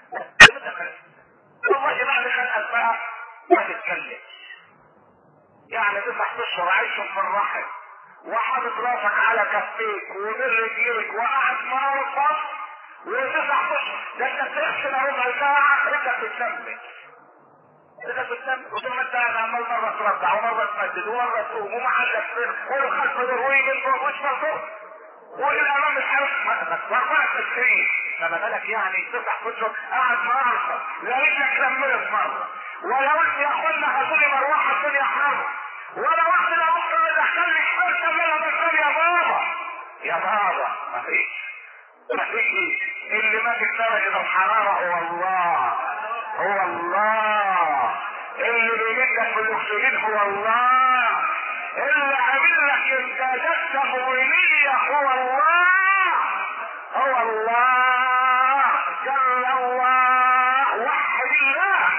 والله بعد خلقك بقى ما تتكلم. يعني 9 اشهر عايشهم في الرحم وحاطط راسك على كفيك ومن رجليك وقاعد مرفض و9 اشهر، ده انت بتغسل ربع ساعه رجلك بتنمل. رجلك بتنمل وثم انت عمال مره ترجع ومره تمدد ومره تقوم وما عندك سر وخلف درويج انت مش مرفوض والامام الحارس وقعت السرير، فما بالك يعني تفتح كتب قاعد معاصر لقيت لك كملت مره، ولا قلت يا اخوانا هاتوا لي مروحه الدنيا حر، ولا واحد لو ممكن يدخل لي حركه منها بس يا بابا يا بابا. مفيش اللي ما في درجه الحراره هو الله، هو الله اللي بيمدك بالاكسجين، هو الله اللي عامل لك امدادات تموينيه، هو الله، هو الله جل الله، وحد الله.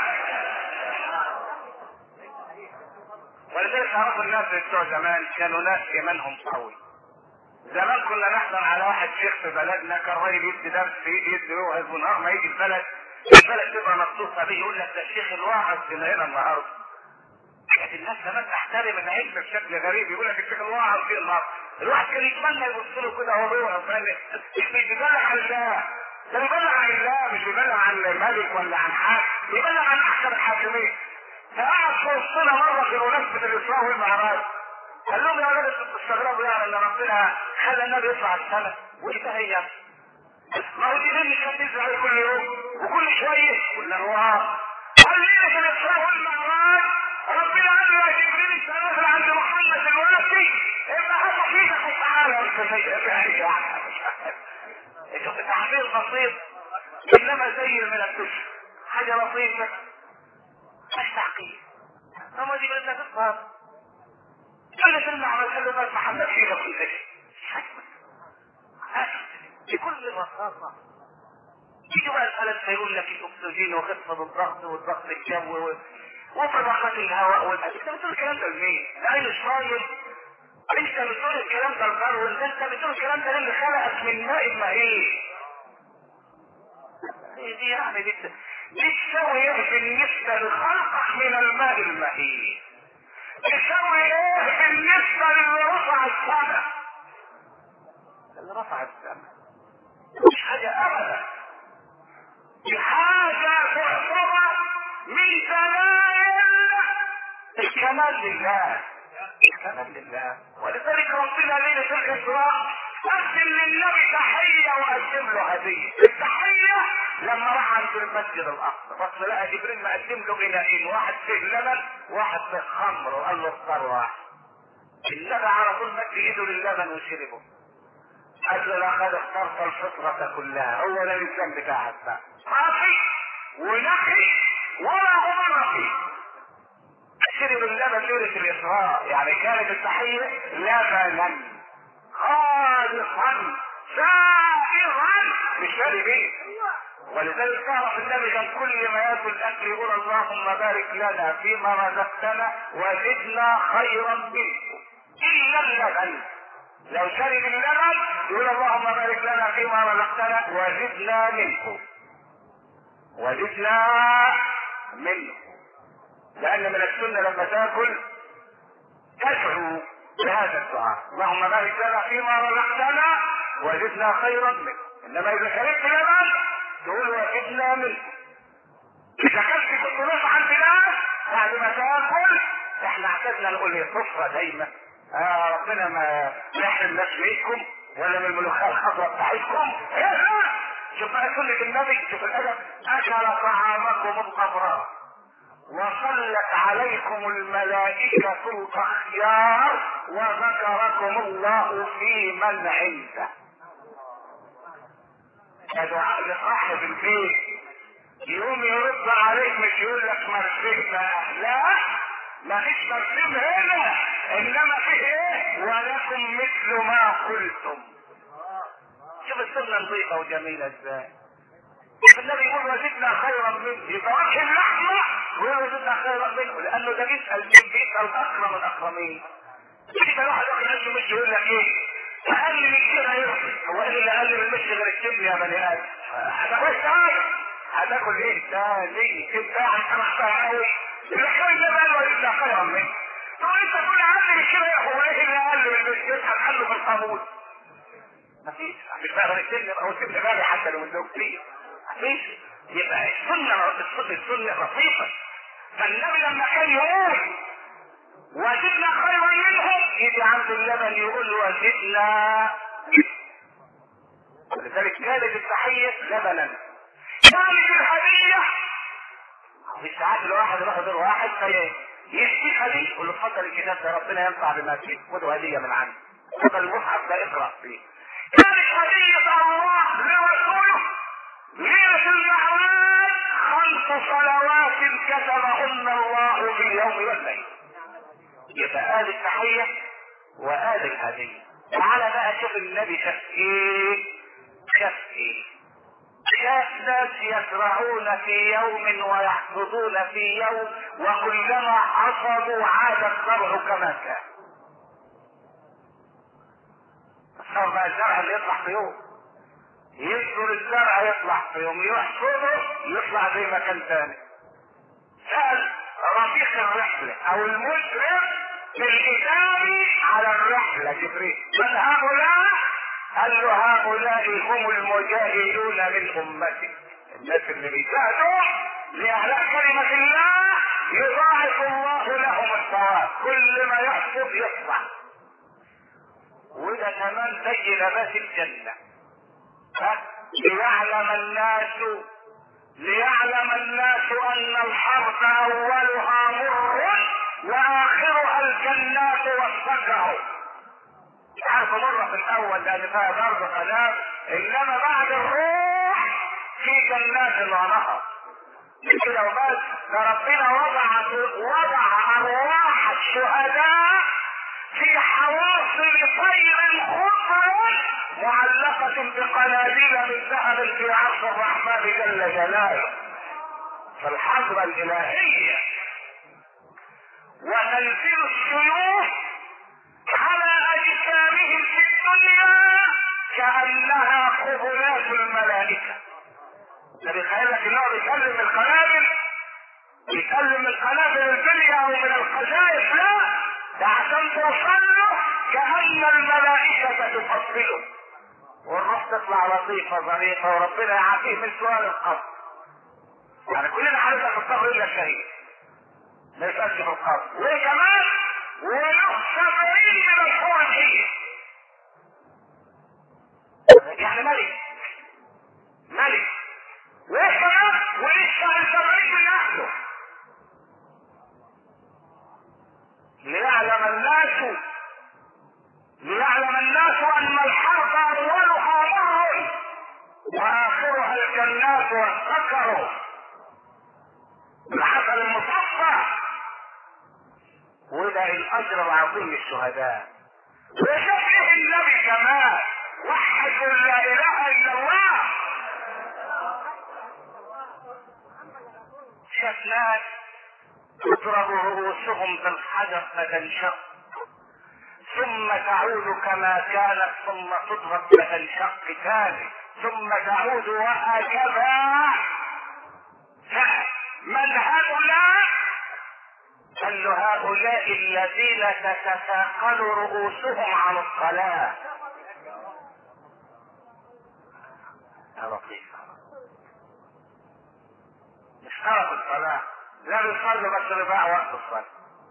ولذلك عرفوا الناس بتوع زمان كانوا ناس ايمانهم قوي. زمان كنا نحضر على واحد شيخ في بلدنا كان راجل يدي درس يدي يوعظ، ونهار ما يجي البلد تبقى مخصوصه بيه، يقول لك ده الشيخ الواعظ فينا هنا النهارده. كانت الناس زمان تحترم العلم بشكل غريب، يقول لك الشيخ الواعظ فيه النهارده. الواحد كان يتمنى يبص له كده وهو بيوعظ، مش بيبلغ عن الله، ده بيبلغ عن الله، مش بيبلغ عن ملك ولا عن حاكم، بيبلغ عن احسن الحاكمين. فقعد في وسطنا مره في مناسبه الاسراء والمعراج، قال لهم يا ولاد انتوا بتستغربوا يعني ان ربنا خلى النبي يطلع السماء وايه هي؟ ما هو دي دنيا كانت تزعل كل يوم وكل شويه ولا هو قال لي في الاسراء والمعراج ربنا قال له يا جبريل انت نازل عند محمد دلوقتي ابقى هات ايدك وتعالى انت شيء شوف تعبير بسيط انما زي من الكشف، حاجه لطيفه مش تعقيد. ثم دي بدنا تفهم كل كلمة عمل خلي بس محمد فيها كل شيء بكل بساطة. يجي بقى الحالة فيقول لك الاكسجين وخفض الضغط والضغط الجوي وطبقات الهواء انت بتقول الكلام ده لمين؟ ده مش رايد، انت بتقول الكلام ده لداروين، انت بتقول الكلام ده اللي خلقك من ماء مهين. دي يعني دي تساوي ايه بالنسبة لخلقك من الماء المهين؟ تساوي ايه بالنسبة للي رفع السماء؟ اللي رفع السماء مش حاجة ابدا، دي حاجة تعتبر من دلائل الكمال لله، الكمال لله. ولذلك ربنا ليلة الاسراء قدم للنبي تحية وقدم له هدية. التحية لما راح عند المسجد الاقصى بس لقى جبريل مقدم له اناءين، واحد فيه لبن واحد فيه خمر، وقال له اختار واحد. النبي على طول مد ايده للبن وشربه، قال له لقد اخترت الفطرة كلها، هو ده الانسان بتاعك بقى، صافي ونقي ولا غمر فيه. شرب اللبن ليلة الاسراء، يعني كانت التحية لبنا خالصا سائغا مش فارق ايه. ولذلك تعرف النبي كان كل ما ياكل الاكل يقول اللهم بارك لنا فيما رزقتنا وزدنا خيرا منه الا اللبن. لو شرب اللبن يقول اللهم بارك لنا فيما رزقتنا وزدنا منه، وزدنا منه. لان من السنه لما تاكل تدعو بهذا الدعاء اللهم بارك لنا فيما رزقتنا وزدنا خيرا منه. انما اذا شربت لبن تقول وزدنا منه. اذا كنت كنت نص عن بلاد بعد ما تاكل احنا اعتدنا نقول هي صفرة دايما ربنا ما يحرمناش منكم ولا من الملوخيه الخضراء بتاعتكم. شوف بقى سنة النبي، شوف الادب، اكل طعامكم الابرار وصلت عليكم الملائكة الأخيار وذكركم الله في من عنده. دعاء لصاحب البيت يقوم يرد عليك، مش يقول لك مرسمنا، لا ما فيش مرسم هنا، انما فيه ايه ولكم مثل ما قلتم. شوف السنة نظيفة وجميلة ازاي. النبي يقول وزدنا خيرا منه، يبقى وجه اللحمة ويقول وزدنا خيرا منه، لانه ده بيسأل مين؟ بيسأل اكرم الاكرمين. كده واحد يقول مش يقول لك ايه اقل من كده يرضي، هو ايه اللي اقل من المشي غير الشبل يا بني ادم؟ هتاكل تعالى هتاكل ايه تاني؟ انت هتسمعها قوي الخير ده بقى وزدنا خيرا منه. طب انت تقول اقل من كده، هو ايه اللي اقل من المشي؟ يضحك عنه في القاموس مفيش، مش بقى السن او السن غالي حتى لو الزوج فيه مفيش. يبقى السنة رفيقة. فالنبي لما كان يقول وزدنا خيرا منهم يجي عند اللبن يقول وزدنا ولذلك كانت التحية لبنا، كانت الهدية. في ساعات الواحد يروح يزور واحد يشتي هدية يقول له اتفضل الكتاب ده ربنا ينفع بما فيه، خده هدية من عندي، اتفضل المصحف ده اقرأ فيه. كانت هدية الله لرسوله ليلة المعراج 5 صلوات كتبهن الله في اليوم والليل. يبقى آل التحية وآل الهدية. تعالى بقى شوف النبي شاف ايه، شاف ايه؟ شاف ناس يزرعون في يوم ويحصدون في يوم، وكلما حصدوا عاد الزرع كما كان. صار بقى الزرع اللي يطلع في يوم، يذكر الزرع يطلع في يوم، يحصده يطلع زي ما كان تاني. سأل رفيق الرحلة او المشرف الإداري على الرحلة جبريل من هؤلاء؟ قال له هؤلاء هم المجاهدون من أمتي، الناس اللي بيجاهدوا لإعلاء كلمة الله يضاعف الله لهم الثواب، كل ما يحصد يطلع. وده كمان زي نبات الجنة. ليعلم الناس أن الحرب أولها مر وآخرها الجنات والسكر. عارف مرة في الأول لأن فيها ضرب كلام، إنما بعد الروح في جنات ونهر. كده وبس، فربنا وضع أرواح الشهداء في حواصل طير خضر معلقة بقناديل من ذهب في عرش الرحمن جل جلاله. فالحضرة الإلهية وتنزيل السيوف على أجسامهم في الدنيا كأنها قبلات الملائكة. ده بيخيلك إنه بيكلم القنابل، بيكلم القنابل الدنيا أو من الخزائف، لا ده عشان توصله كأن الملائكة تفصله، والروح تطلع لطيفة ظريفة، وربنا يعافيه من سؤال القبر. يعني كلنا عارفين في القبر إلا الشهيد ما يسألش في القبر، وإيه كمان؟ ويخشى من الحور الحية، يعني ملك وإيه كمان؟ ويشفع السبعين من أهله. ليعلم الناس أن الحرب أولها مر وآخرها الجنات والسكر بالعسل المصفى. وده الأجر العظيم للشهداء. وشكله النبي كمان وحدوا لا إله إلا الله. شاف ناس تضرب رؤوسهم بالحجر فتنشق، ثم تعود كما كانت، ثم تضرب فتنشق ثاني، ثم تعود وهكذا. من هؤلاء؟ قال له هؤلاء الذين تتثاقل رؤوسهم عن الصلاة. يا لطيف، مش ترك الصلاة، لا بيصلوا بس بيضيع وقت الصلاة.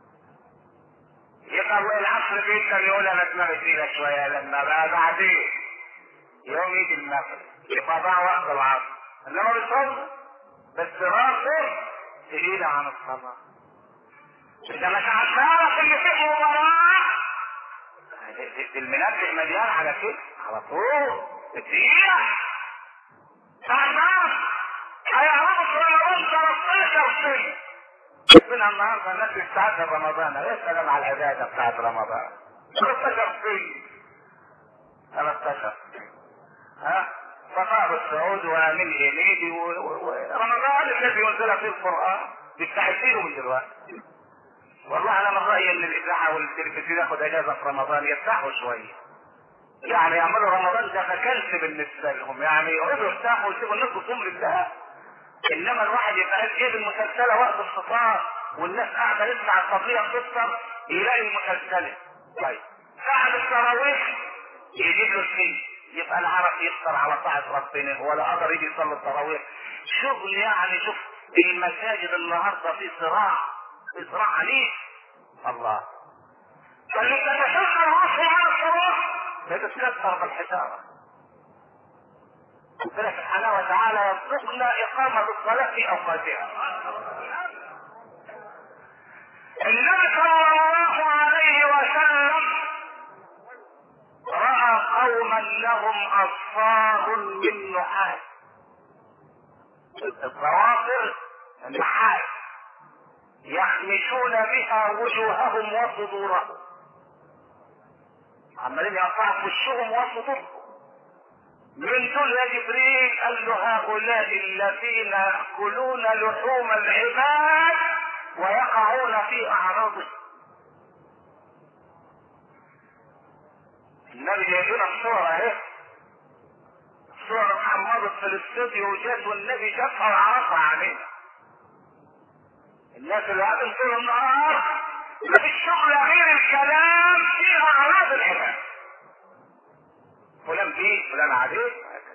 يبقى العصر جدا يقول انا دماغي تقيلة شوية، لما بقى بعدين يوم يجي المغرب يبقى ضاع وقت العصر، انما بيصلوا بس راسه تقيلة عن الصلاة. إذا مش هتعرف اللي فيه وراء المنبه مليان على كده على طول الدقيقة تعرف هيعرفوا في رمضان 13 سنة. ربنا النهارده الناس بتستعد رمضان، يا سلام على العبادة بتاعت رمضان 13 سنة 13 صفاء السعود وامين هنيدي ورمضان الذي ينزل فيه القرآن بيستعدينه من دلوقتي. والله انا من رايي ان الاذاعه والتلفزيون ياخد اجازه في رمضان يرتاحوا شويه، يعني يعملوا رمضان ده فكنس بالنسبه لهم، يعني يقعدوا يرتاحوا ويسيبوا الناس تصوم لله. انما الواحد يبقى قال ايه المسلسله وقت الفطار والناس قاعده يسمع القضيه تفطر يلاقي المسلسله. طيب بعد التراويح يجيب له الشيء، يبقى لا عرف يفطر على طاعه ربنا ولا قدر يجي يصلي التراويح. شغل يعني شوف المساجد النهارده في صراع عليه الله. فاللي تتشكر راسه على الصراع لا تتكسر بالحجارة. ربنا سبحانه وتعالى يرزقنا إقامة الصلاة في أوقاتها. النبي صلى الله عليه وسلم رأى قوما لهم أصفار من نحاس، الضوافر النحاس يخمشون بها وجوههم وصدورهم، عمالين يقطعوا وشهم وصدورهم. من دول يا جبريل قال له هؤلاء الذين يأكلون لحوم العباد ويقعون في أعراضهم. النبي جايبنا الصورة اهي، الصورة اتحمضت في الاستوديو وجات والنبي شافها وعرفها علينا. الناس اللي قاعدين طول النهار مفيش شغل غير الكلام في أعراض العباد، فلان بيه فلان عليه،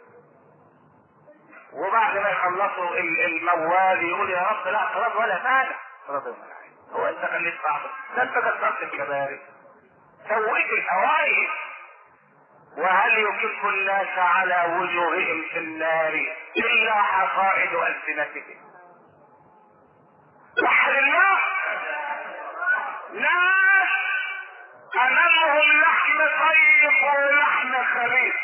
وبعد ما يخلصوا الموال يقول يا رب لا اعتراض ولا مانع، اعتراض ولا مانع، هو انت خليت صعب، ده انت كسرت الكباري، سويت الهوائج. وهل يكب الناس على وجوههم في النار الا حصائد السنتهم. وحد الله ناس امامهم لحم طيب ولحم خبيث،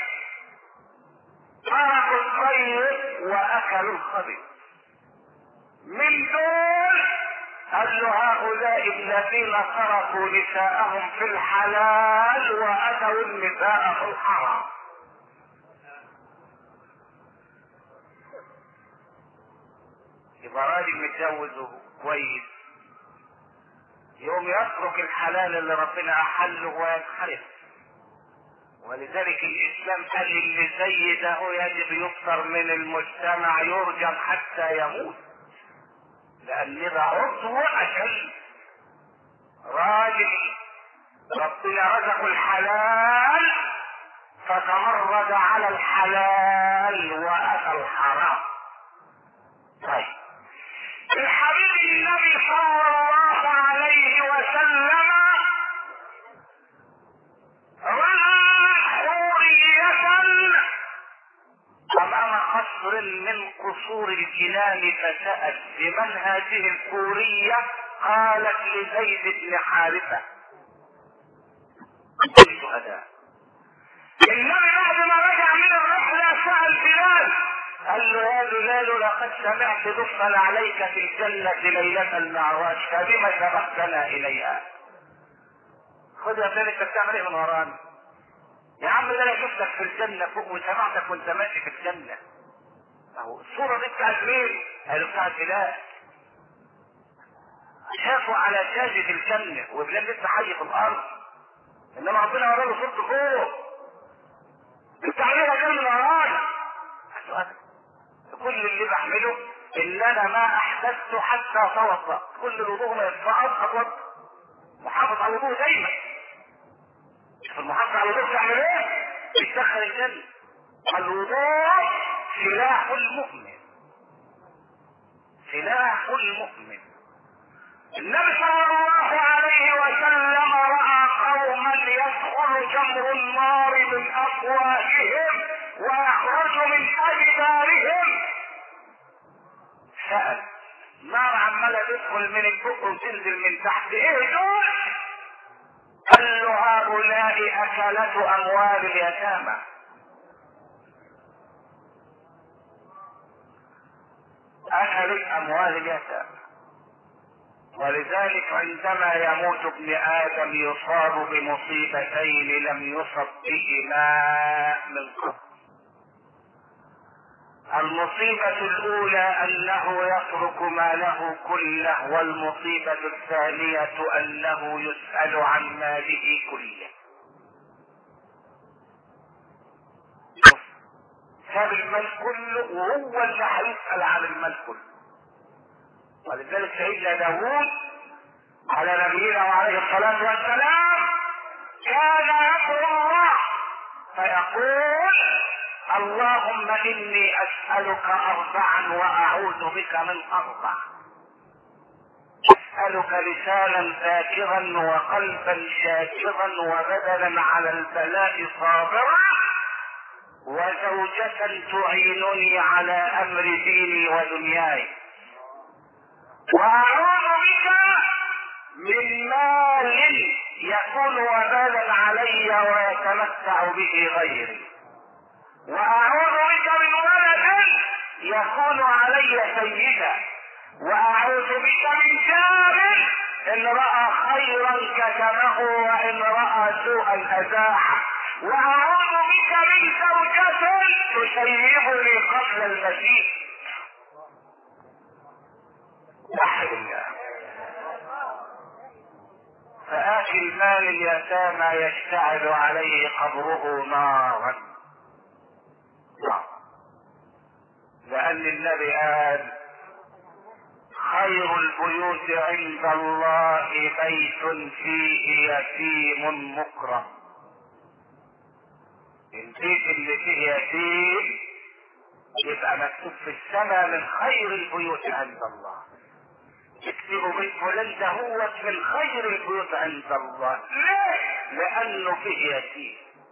تركوا الطيب واكلوا الخبيث. من دول قال له هؤلاء الذين تركوا نساءهم في الحلال واتوا النساء في الحرام. يبقى راجل متجوز كويس يوم يترك الحلال اللي ربنا احله وينحرف. ولذلك الاسلام قال اللي زي ده يجب يكثر من المجتمع، يرجم حتى يموت، لان ده عضو عشان راجل ربنا رزقه الحلال فتمرد على الحلال واتى الحرام. طيب الحبيب النبي صلى الله عليه وسلم رأى حورية امام قصر من قصور الجنان فسأل لمن هذه الحورية؟ قالت لزيد بن حارثة الشهداء. النبي بعد ما رجع من الرحلة سأل بلال قال له يا بلال لقد سمعت دخل عليك في الجنة ليلة المعراج فبما سبقتنا اليها؟ خذ يا بلال انت بتعمل ايه من ورانا؟ يا عم ده انا شفتك في الجنة فوق وسمعتك وانت ماشي في الجنة. اهو الصورة دي بتاعت مين؟ قالوا بتاعت بلال. شافوا على شاشة الجنة وبلال لسه حي في الارض، انما ربنا وراه صورته فوق. انت عليها جنة ورانا. كل اللي بعمله ان انا ما احدثت حتى اتوضا، كل الوضوء ما يتفعل اتوضا، محافظ على الوضوء دايما. المحافظ على الوضوء تعمل ايه؟ بتدخل الجنة. الوضوء سلاح المؤمن، سلاح المؤمن. النبي صلى الله عليه وسلم راى قوما يدخل جمر النار من افواههم ويخرج من ادبارهم. سأل نار عمالة تدخل من الفوق وتنزل من تحت، ايه دول؟ قال له هؤلاء اكلة اموال اليتامى. اكلت اموال اليتامى. ولذلك عندما يموت ابن ادم يصاب بمصيبتين لم يصب بهما من قبل. المصيبة الاولى انه يترك ماله كله، والمصيبة الثانية انه يسأل عن ماله كله. ساب المال كله وهو اللي هيسأل عن المال كله. ولذلك سيدنا داوود على نبينا وعليه الصلاة والسلام كان يدعو الله فيقول اللهم اني اسألك اربعا واعوذ بك من اربع. اسألك لسانا ذاكرا وقلبا شاكرا وبدنا على البلاء صابرا وزوجة تعينني على امر ديني ودنياي، واعوذ بك من مال يكون وبالا علي ويتمتع به غيري، واعوذ بك من ولد يكون علي سيدا، واعوذ بك من جار ان راى خيرا كتمه وان راى سوءا ازاحه، واعوذ بك من زوجة تشيبني قبل المسيح. وحد الله. فآكل مال اليتامى يشتعل عليه قبره نارا، لأن النبي قال خير البيوت عند الله بيت فيه يتيم مكرم. البيت اللي فيه يتيم يبقى مكتوب في السماء من خير البيوت عند الله. اكتبوا بيت فلان ده هو من خير البيوت عند الله. ليه؟ لأنه فيه يتيم.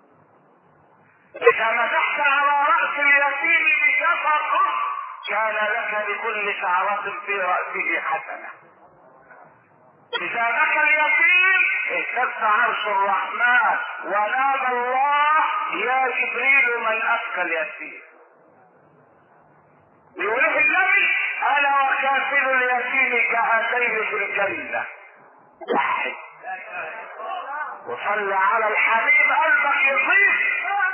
إذا مسحت على رأس اليتيم بشفقة كان لك بكل شعرة في رأسه حسنة. إذا بكى اليتيم اهتز عرش الرحمن ونادى الله يا جبريل من أبكى اليتيم. يقول النبي أنا وكافل اليتيم كهاتين في الجنة. واحد وصلى على الحبيب قلبك يطيب.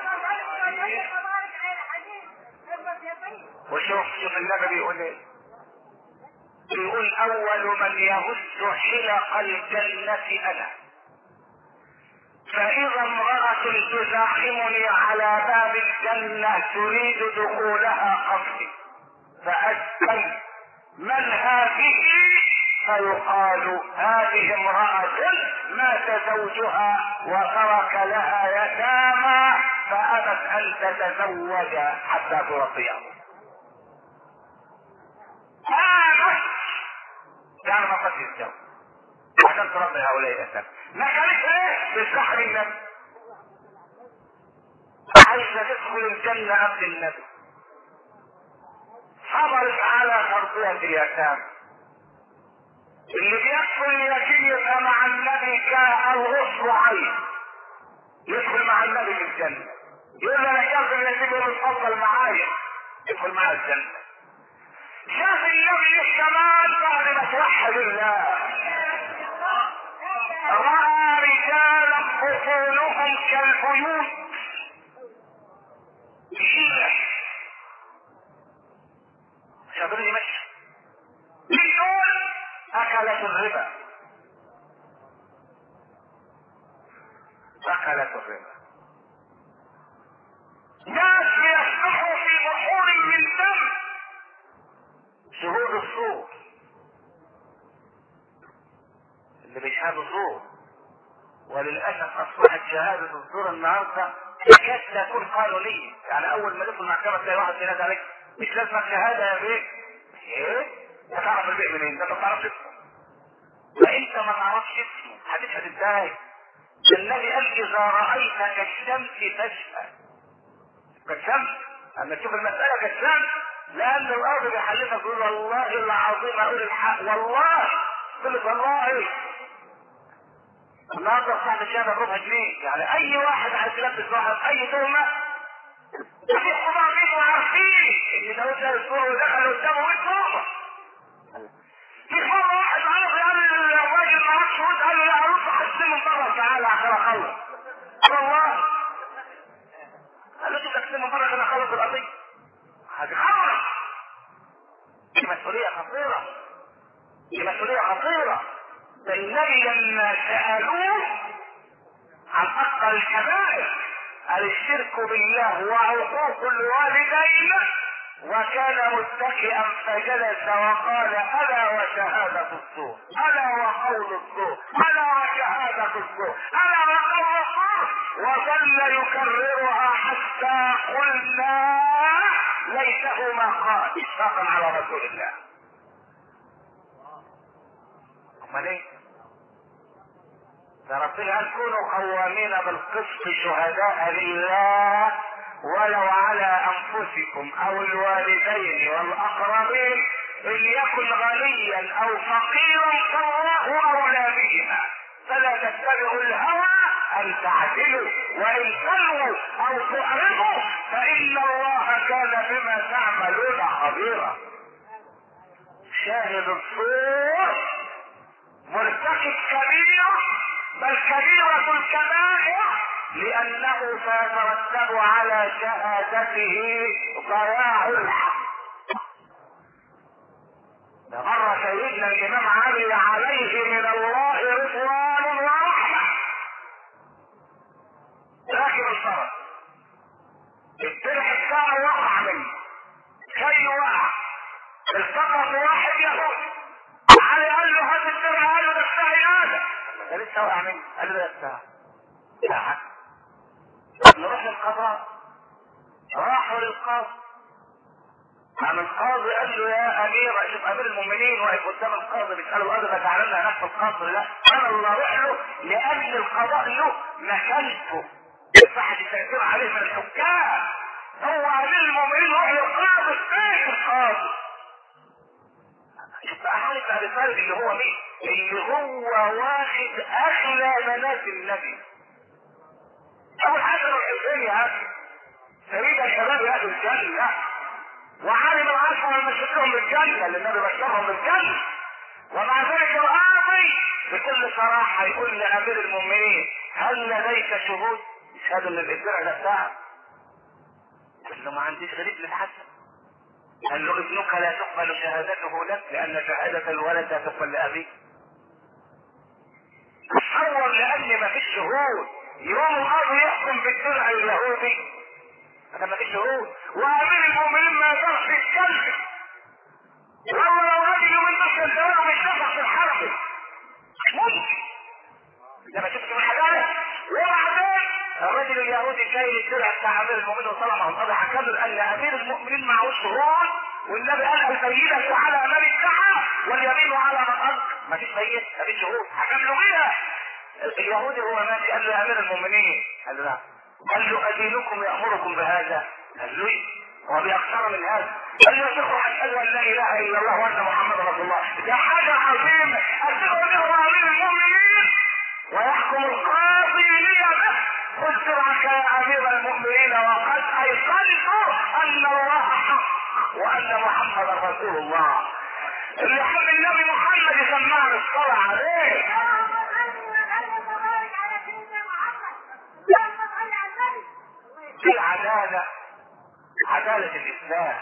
وشوف النبي بيقول ايه؟ بيقول اول من يهز حلق الجنة انا، فاذا امرأة تزاحمني على باب الجنة تريد دخولها قبلي فاسأل من هذه؟ فيقال هذه امرأة مات زوجها وترك لها يتامى فابت ان تتزوج حتى ترضيه. يعني ما قد يتجوز عشان تربي هؤلاء اليتامى. ما كانت ايه؟ بالسحر النبي عايزه تدخل الجنه قبل النبي، صبرت على تربيه اليتامى. اللي بيدخل اليتيم يبقى مع النبي كالغصب عين، يدخل مع النبي في الجنه. يقول له انا شايف اليتيم يتفضل معايا، يدخل معاه الجنه. شاف النبي الشمال بعد ما توحد الله، راى رجالا بطونهم كالبيوت شاطرين ماشي من دول اكلت الربا، اكلت الربا. ناس يسبحوا في بحور من دم، شهود الصور اللي بيشهدوا الزور، وللاسف اصبحت شهاده الزور النهارده تكاد تكون قانونيه. يعني اول ما تدخل المحكمه تلاقي واحد ينادي عليك مش لازم شهاده يا بيه. ايه؟ تعرف البيع منين؟ انت ما تعرفش اسمه. فانت ما تعرفش اسمه هتشهد ازاي؟ النبي قال اذا رايت كالشمس فاشهد. كالشمس اما تشوف المساله كالشمس، لان الارض بيحلفك يقول والله العظيم اقول الحق والله قلت والله النهارده صاحب الشهاده بربع جنيه. يعني اي واحد عايز يلبس واحد اي تهمه في حمار بيبقوا عارفين ان ده وجه الصوره ودخل قدامه 100 تهمه. في مره واحد عارف يعني الراجل ما عرفش يرد قال له لا اروح احسن من بره تعالى عشان اخلص. والله قال له شوف احسن من بره عشان اخلص القضيه. هذه خطره، دي مسؤوليه خطيره، دي مسؤوليه خطيره. ده النبي لما سالوه عن اكثر الكبائر قال الشرك بالله وعقوق الوالدين، وكان متكئا فجلس وقال الا وشهادة الزور، الا وقول الزور، الا وشهادة الزور، الا وقول الزور، وظل يكررها حتى قلنا ليته ما قال اشفاقا على رسول الله. امال ايه؟ ده ربنا قال كونوا قوامين بالقسط شهداء لله ولو على انفسكم او الوالدين والاقربين ان يكن غنيا او فقيرا فالله اولى بهما فلا تتبعوا الهوى ان تعدلوا وان تلووا او تعرضوا فان الله كان بما تعملون خبيرا. شاهد الصور مرتكب كبيرة بل كبيرة الكبائر لانه سيترتب على شهادته ضياع الحق. مرة سيدنا الامام علي عليه من الله رضوان ورحمة راكب الفرس الدرع بتاعه وقع منه شيء وقع التقى بواحد يهودي علي قال له هات الدرع قال له ده بتاعي هذا ده لسه وقع منه قال له ده بتاعي لا نروح للقضاء راحوا للقاضي قام القاضي قال له يا امير شوف امير المؤمنين واقف قدام القاضي بيساله القاضي ده تعالى لنا هناك في القصر لا انا اللي اروح له لان القضاء له مكانته صح التاثير عليه من الحكام هو امير المؤمنين يروح للقاضي فين القاضي شوف بقى حالة ابي طالب اللي هو مين اللي هو واخد اغلى بنات النبي ابو الحسن والحسين يا اخي سيد الشباب يا الجنه وعالم العشرة المشركهم بالجنة اللي النبي بشرهم بالجنة ومع ذلك القاضي بكل صراحة يقول لأمير المؤمنين هل لديك شهود يشهدوا ان الادعاء ده بتاعك؟ قال له ما عنديش غريب للحسن. قال له ابنك لا تقبل شهادته لك لأن شهادة الولد لا تقبل لأبيك. تصور لأن ما فيش شهود يوم القاضي يحكم بالدرع اليهودي هذا ما فيش شهود وامير المؤمنين ما يقدرش يتكلم والله لو راجل يومين دول الزمان مش نفع في الحرب مش ممكن لما شفت من حاجه وبعدين الرجل اليهودي جاي للدرع بتاع امير المؤمنين وطلع مع القاضي حكى له ان امير المؤمنين معهوش شهود والنبي قال السيدة على امام الساعه واليمين على من ما فيش سيد ما فيش شهود حكم له بيها اليهودي هو ماشي قال له يا امير المؤمنين قال له لا قال له أدينكم يأمركم بهذا قال له هو بأكثر من هذا قال له شيخ أشهد أن لا إله إلا الله وأن محمد رسول الله ده حاجة عظيمة أشهد أنه أمير المؤمنين ويحكم القاضي لي به قلت معك يا أمير المؤمنين وقد أيقنت أن الله حق وأن محمد رسول الله اللي حب النبي محمد يسمعنا الصلاة عليه في عدالة الإسلام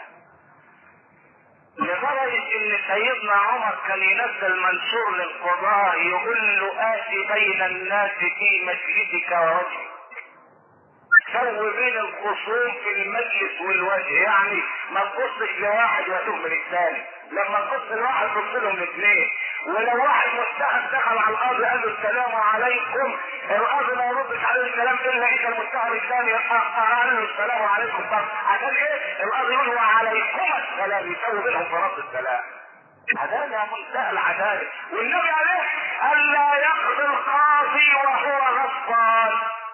لدرجة ان سيدنا عمر كان ينزل منشور للقضاء يقول له آتي بين الناس في مجلسك ووجهك سوي بين الخصوم في المجلس والوجه يعني ما تبصش لواحد وتهمل الثاني لما تبص لواحد تبص لهم الاثنين ولو واحد متهم دخل على القاضي قال له السلام عليكم القاضي ما يردش عليه الكلام الا اذا المتهم الثاني قال له السلام عليكم عشان ايه القاضي يقول وعليكم السلام يسوي بينهم في رد السلام عدالة منتهى العدالة والنبي عليه الا يقضي القاضي وهو غضبان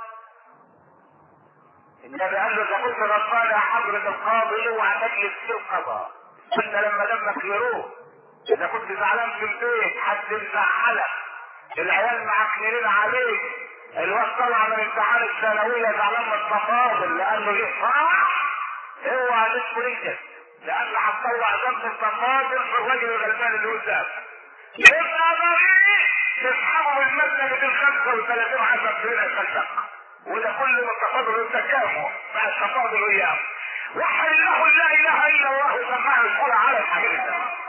النبي قال له اذا كنت غضبان يا حضرة القاضي اوعى تجلس في القضاء انت لما دمك يروح اذا كنت زعلان في البيت حد مزعلك العيال معكنين عليك الواد طلع من امتحان الثانويه زعلان من التفاضل لانه جه فرح اوعى تدخل رجلك لان هتطلع ذنب التفاضل في الراجل الغلبان اللي قدامك يبقى ضريح تسحبه من مسجد ال 35 حسب سنين الخلق وده كله من التفاضل والتكافؤ مع التفاضل وياه وحد الله لا اله الا الله وسمعنا الصلاه على الحبيب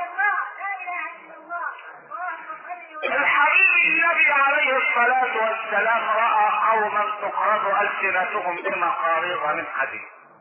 الحبيب النبي عليه الصلاه والسلام راى قوما تقرض السنتهم بمقاريض من حديد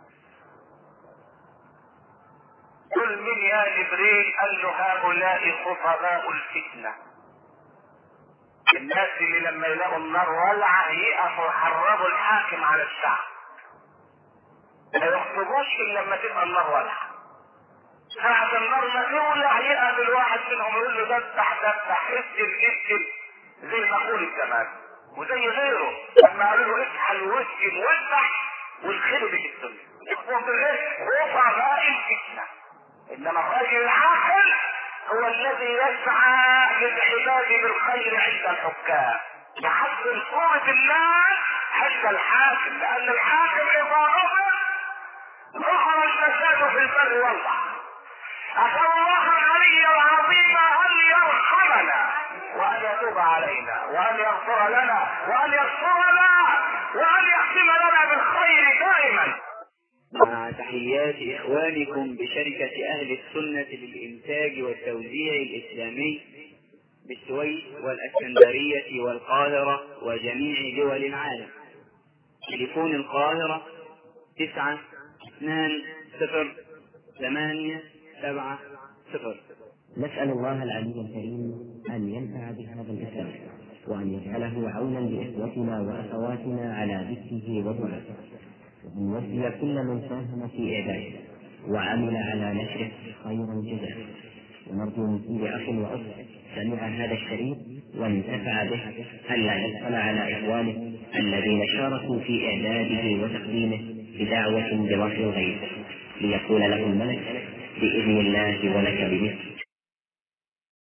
قل من يا جبريل قال له هؤلاء خطباء الفتنه الناس اللي لما يلاقوا النار ولعه يقفوا يحرضوا الحاكم على الشعب ما يخطبوش الا لما تبقى النار ولعه ساعة النار ما تولع يقف الواحد منهم يقول له دبح اسجل زي ما اقول الزمان وزي غيره لما قالوا له اكحل واسجل واذبح ويدخلوا بك السنة يكون بالرزق خطباء الفتنة. انما الرجل العاقل هو الذي يسعى للعباد بالخير عند الحكام، يحصل قوة الناس عند الحاكم، لان الحاكم يطاعه ظهر الفساد في البر والبحر. اسال الله العلي العظيم ان يرحمنا وان يتوب علينا وان يغفر لنا وان يسترنا وان يختم لنا بالخير دائما. مع تحيات إخوانكم بشركة أهل السنة للإنتاج والتوزيع الإسلامي بالسويس والإسكندرية والقاهرة وجميع دول العالم. تليفون القاهرة 920-870. نسأل الله العلي الكريم أن ينفع بهذا الإسلام وأن يجعله عونا لإخوتنا وأخواتنا على ذكره ودعائه، وأن يوفي كل من ساهم في إعداده وعمل على نشره خيرا جزاء. ونرجو من كل أخ وأخت سمع هذا الشريط وانتفع به ألا يدخل على إخوانه الذين شاركوا في إعداده وتقديمه بدعوة بظهر الغيب ليقول له الملك بإذن الله ولك بمثل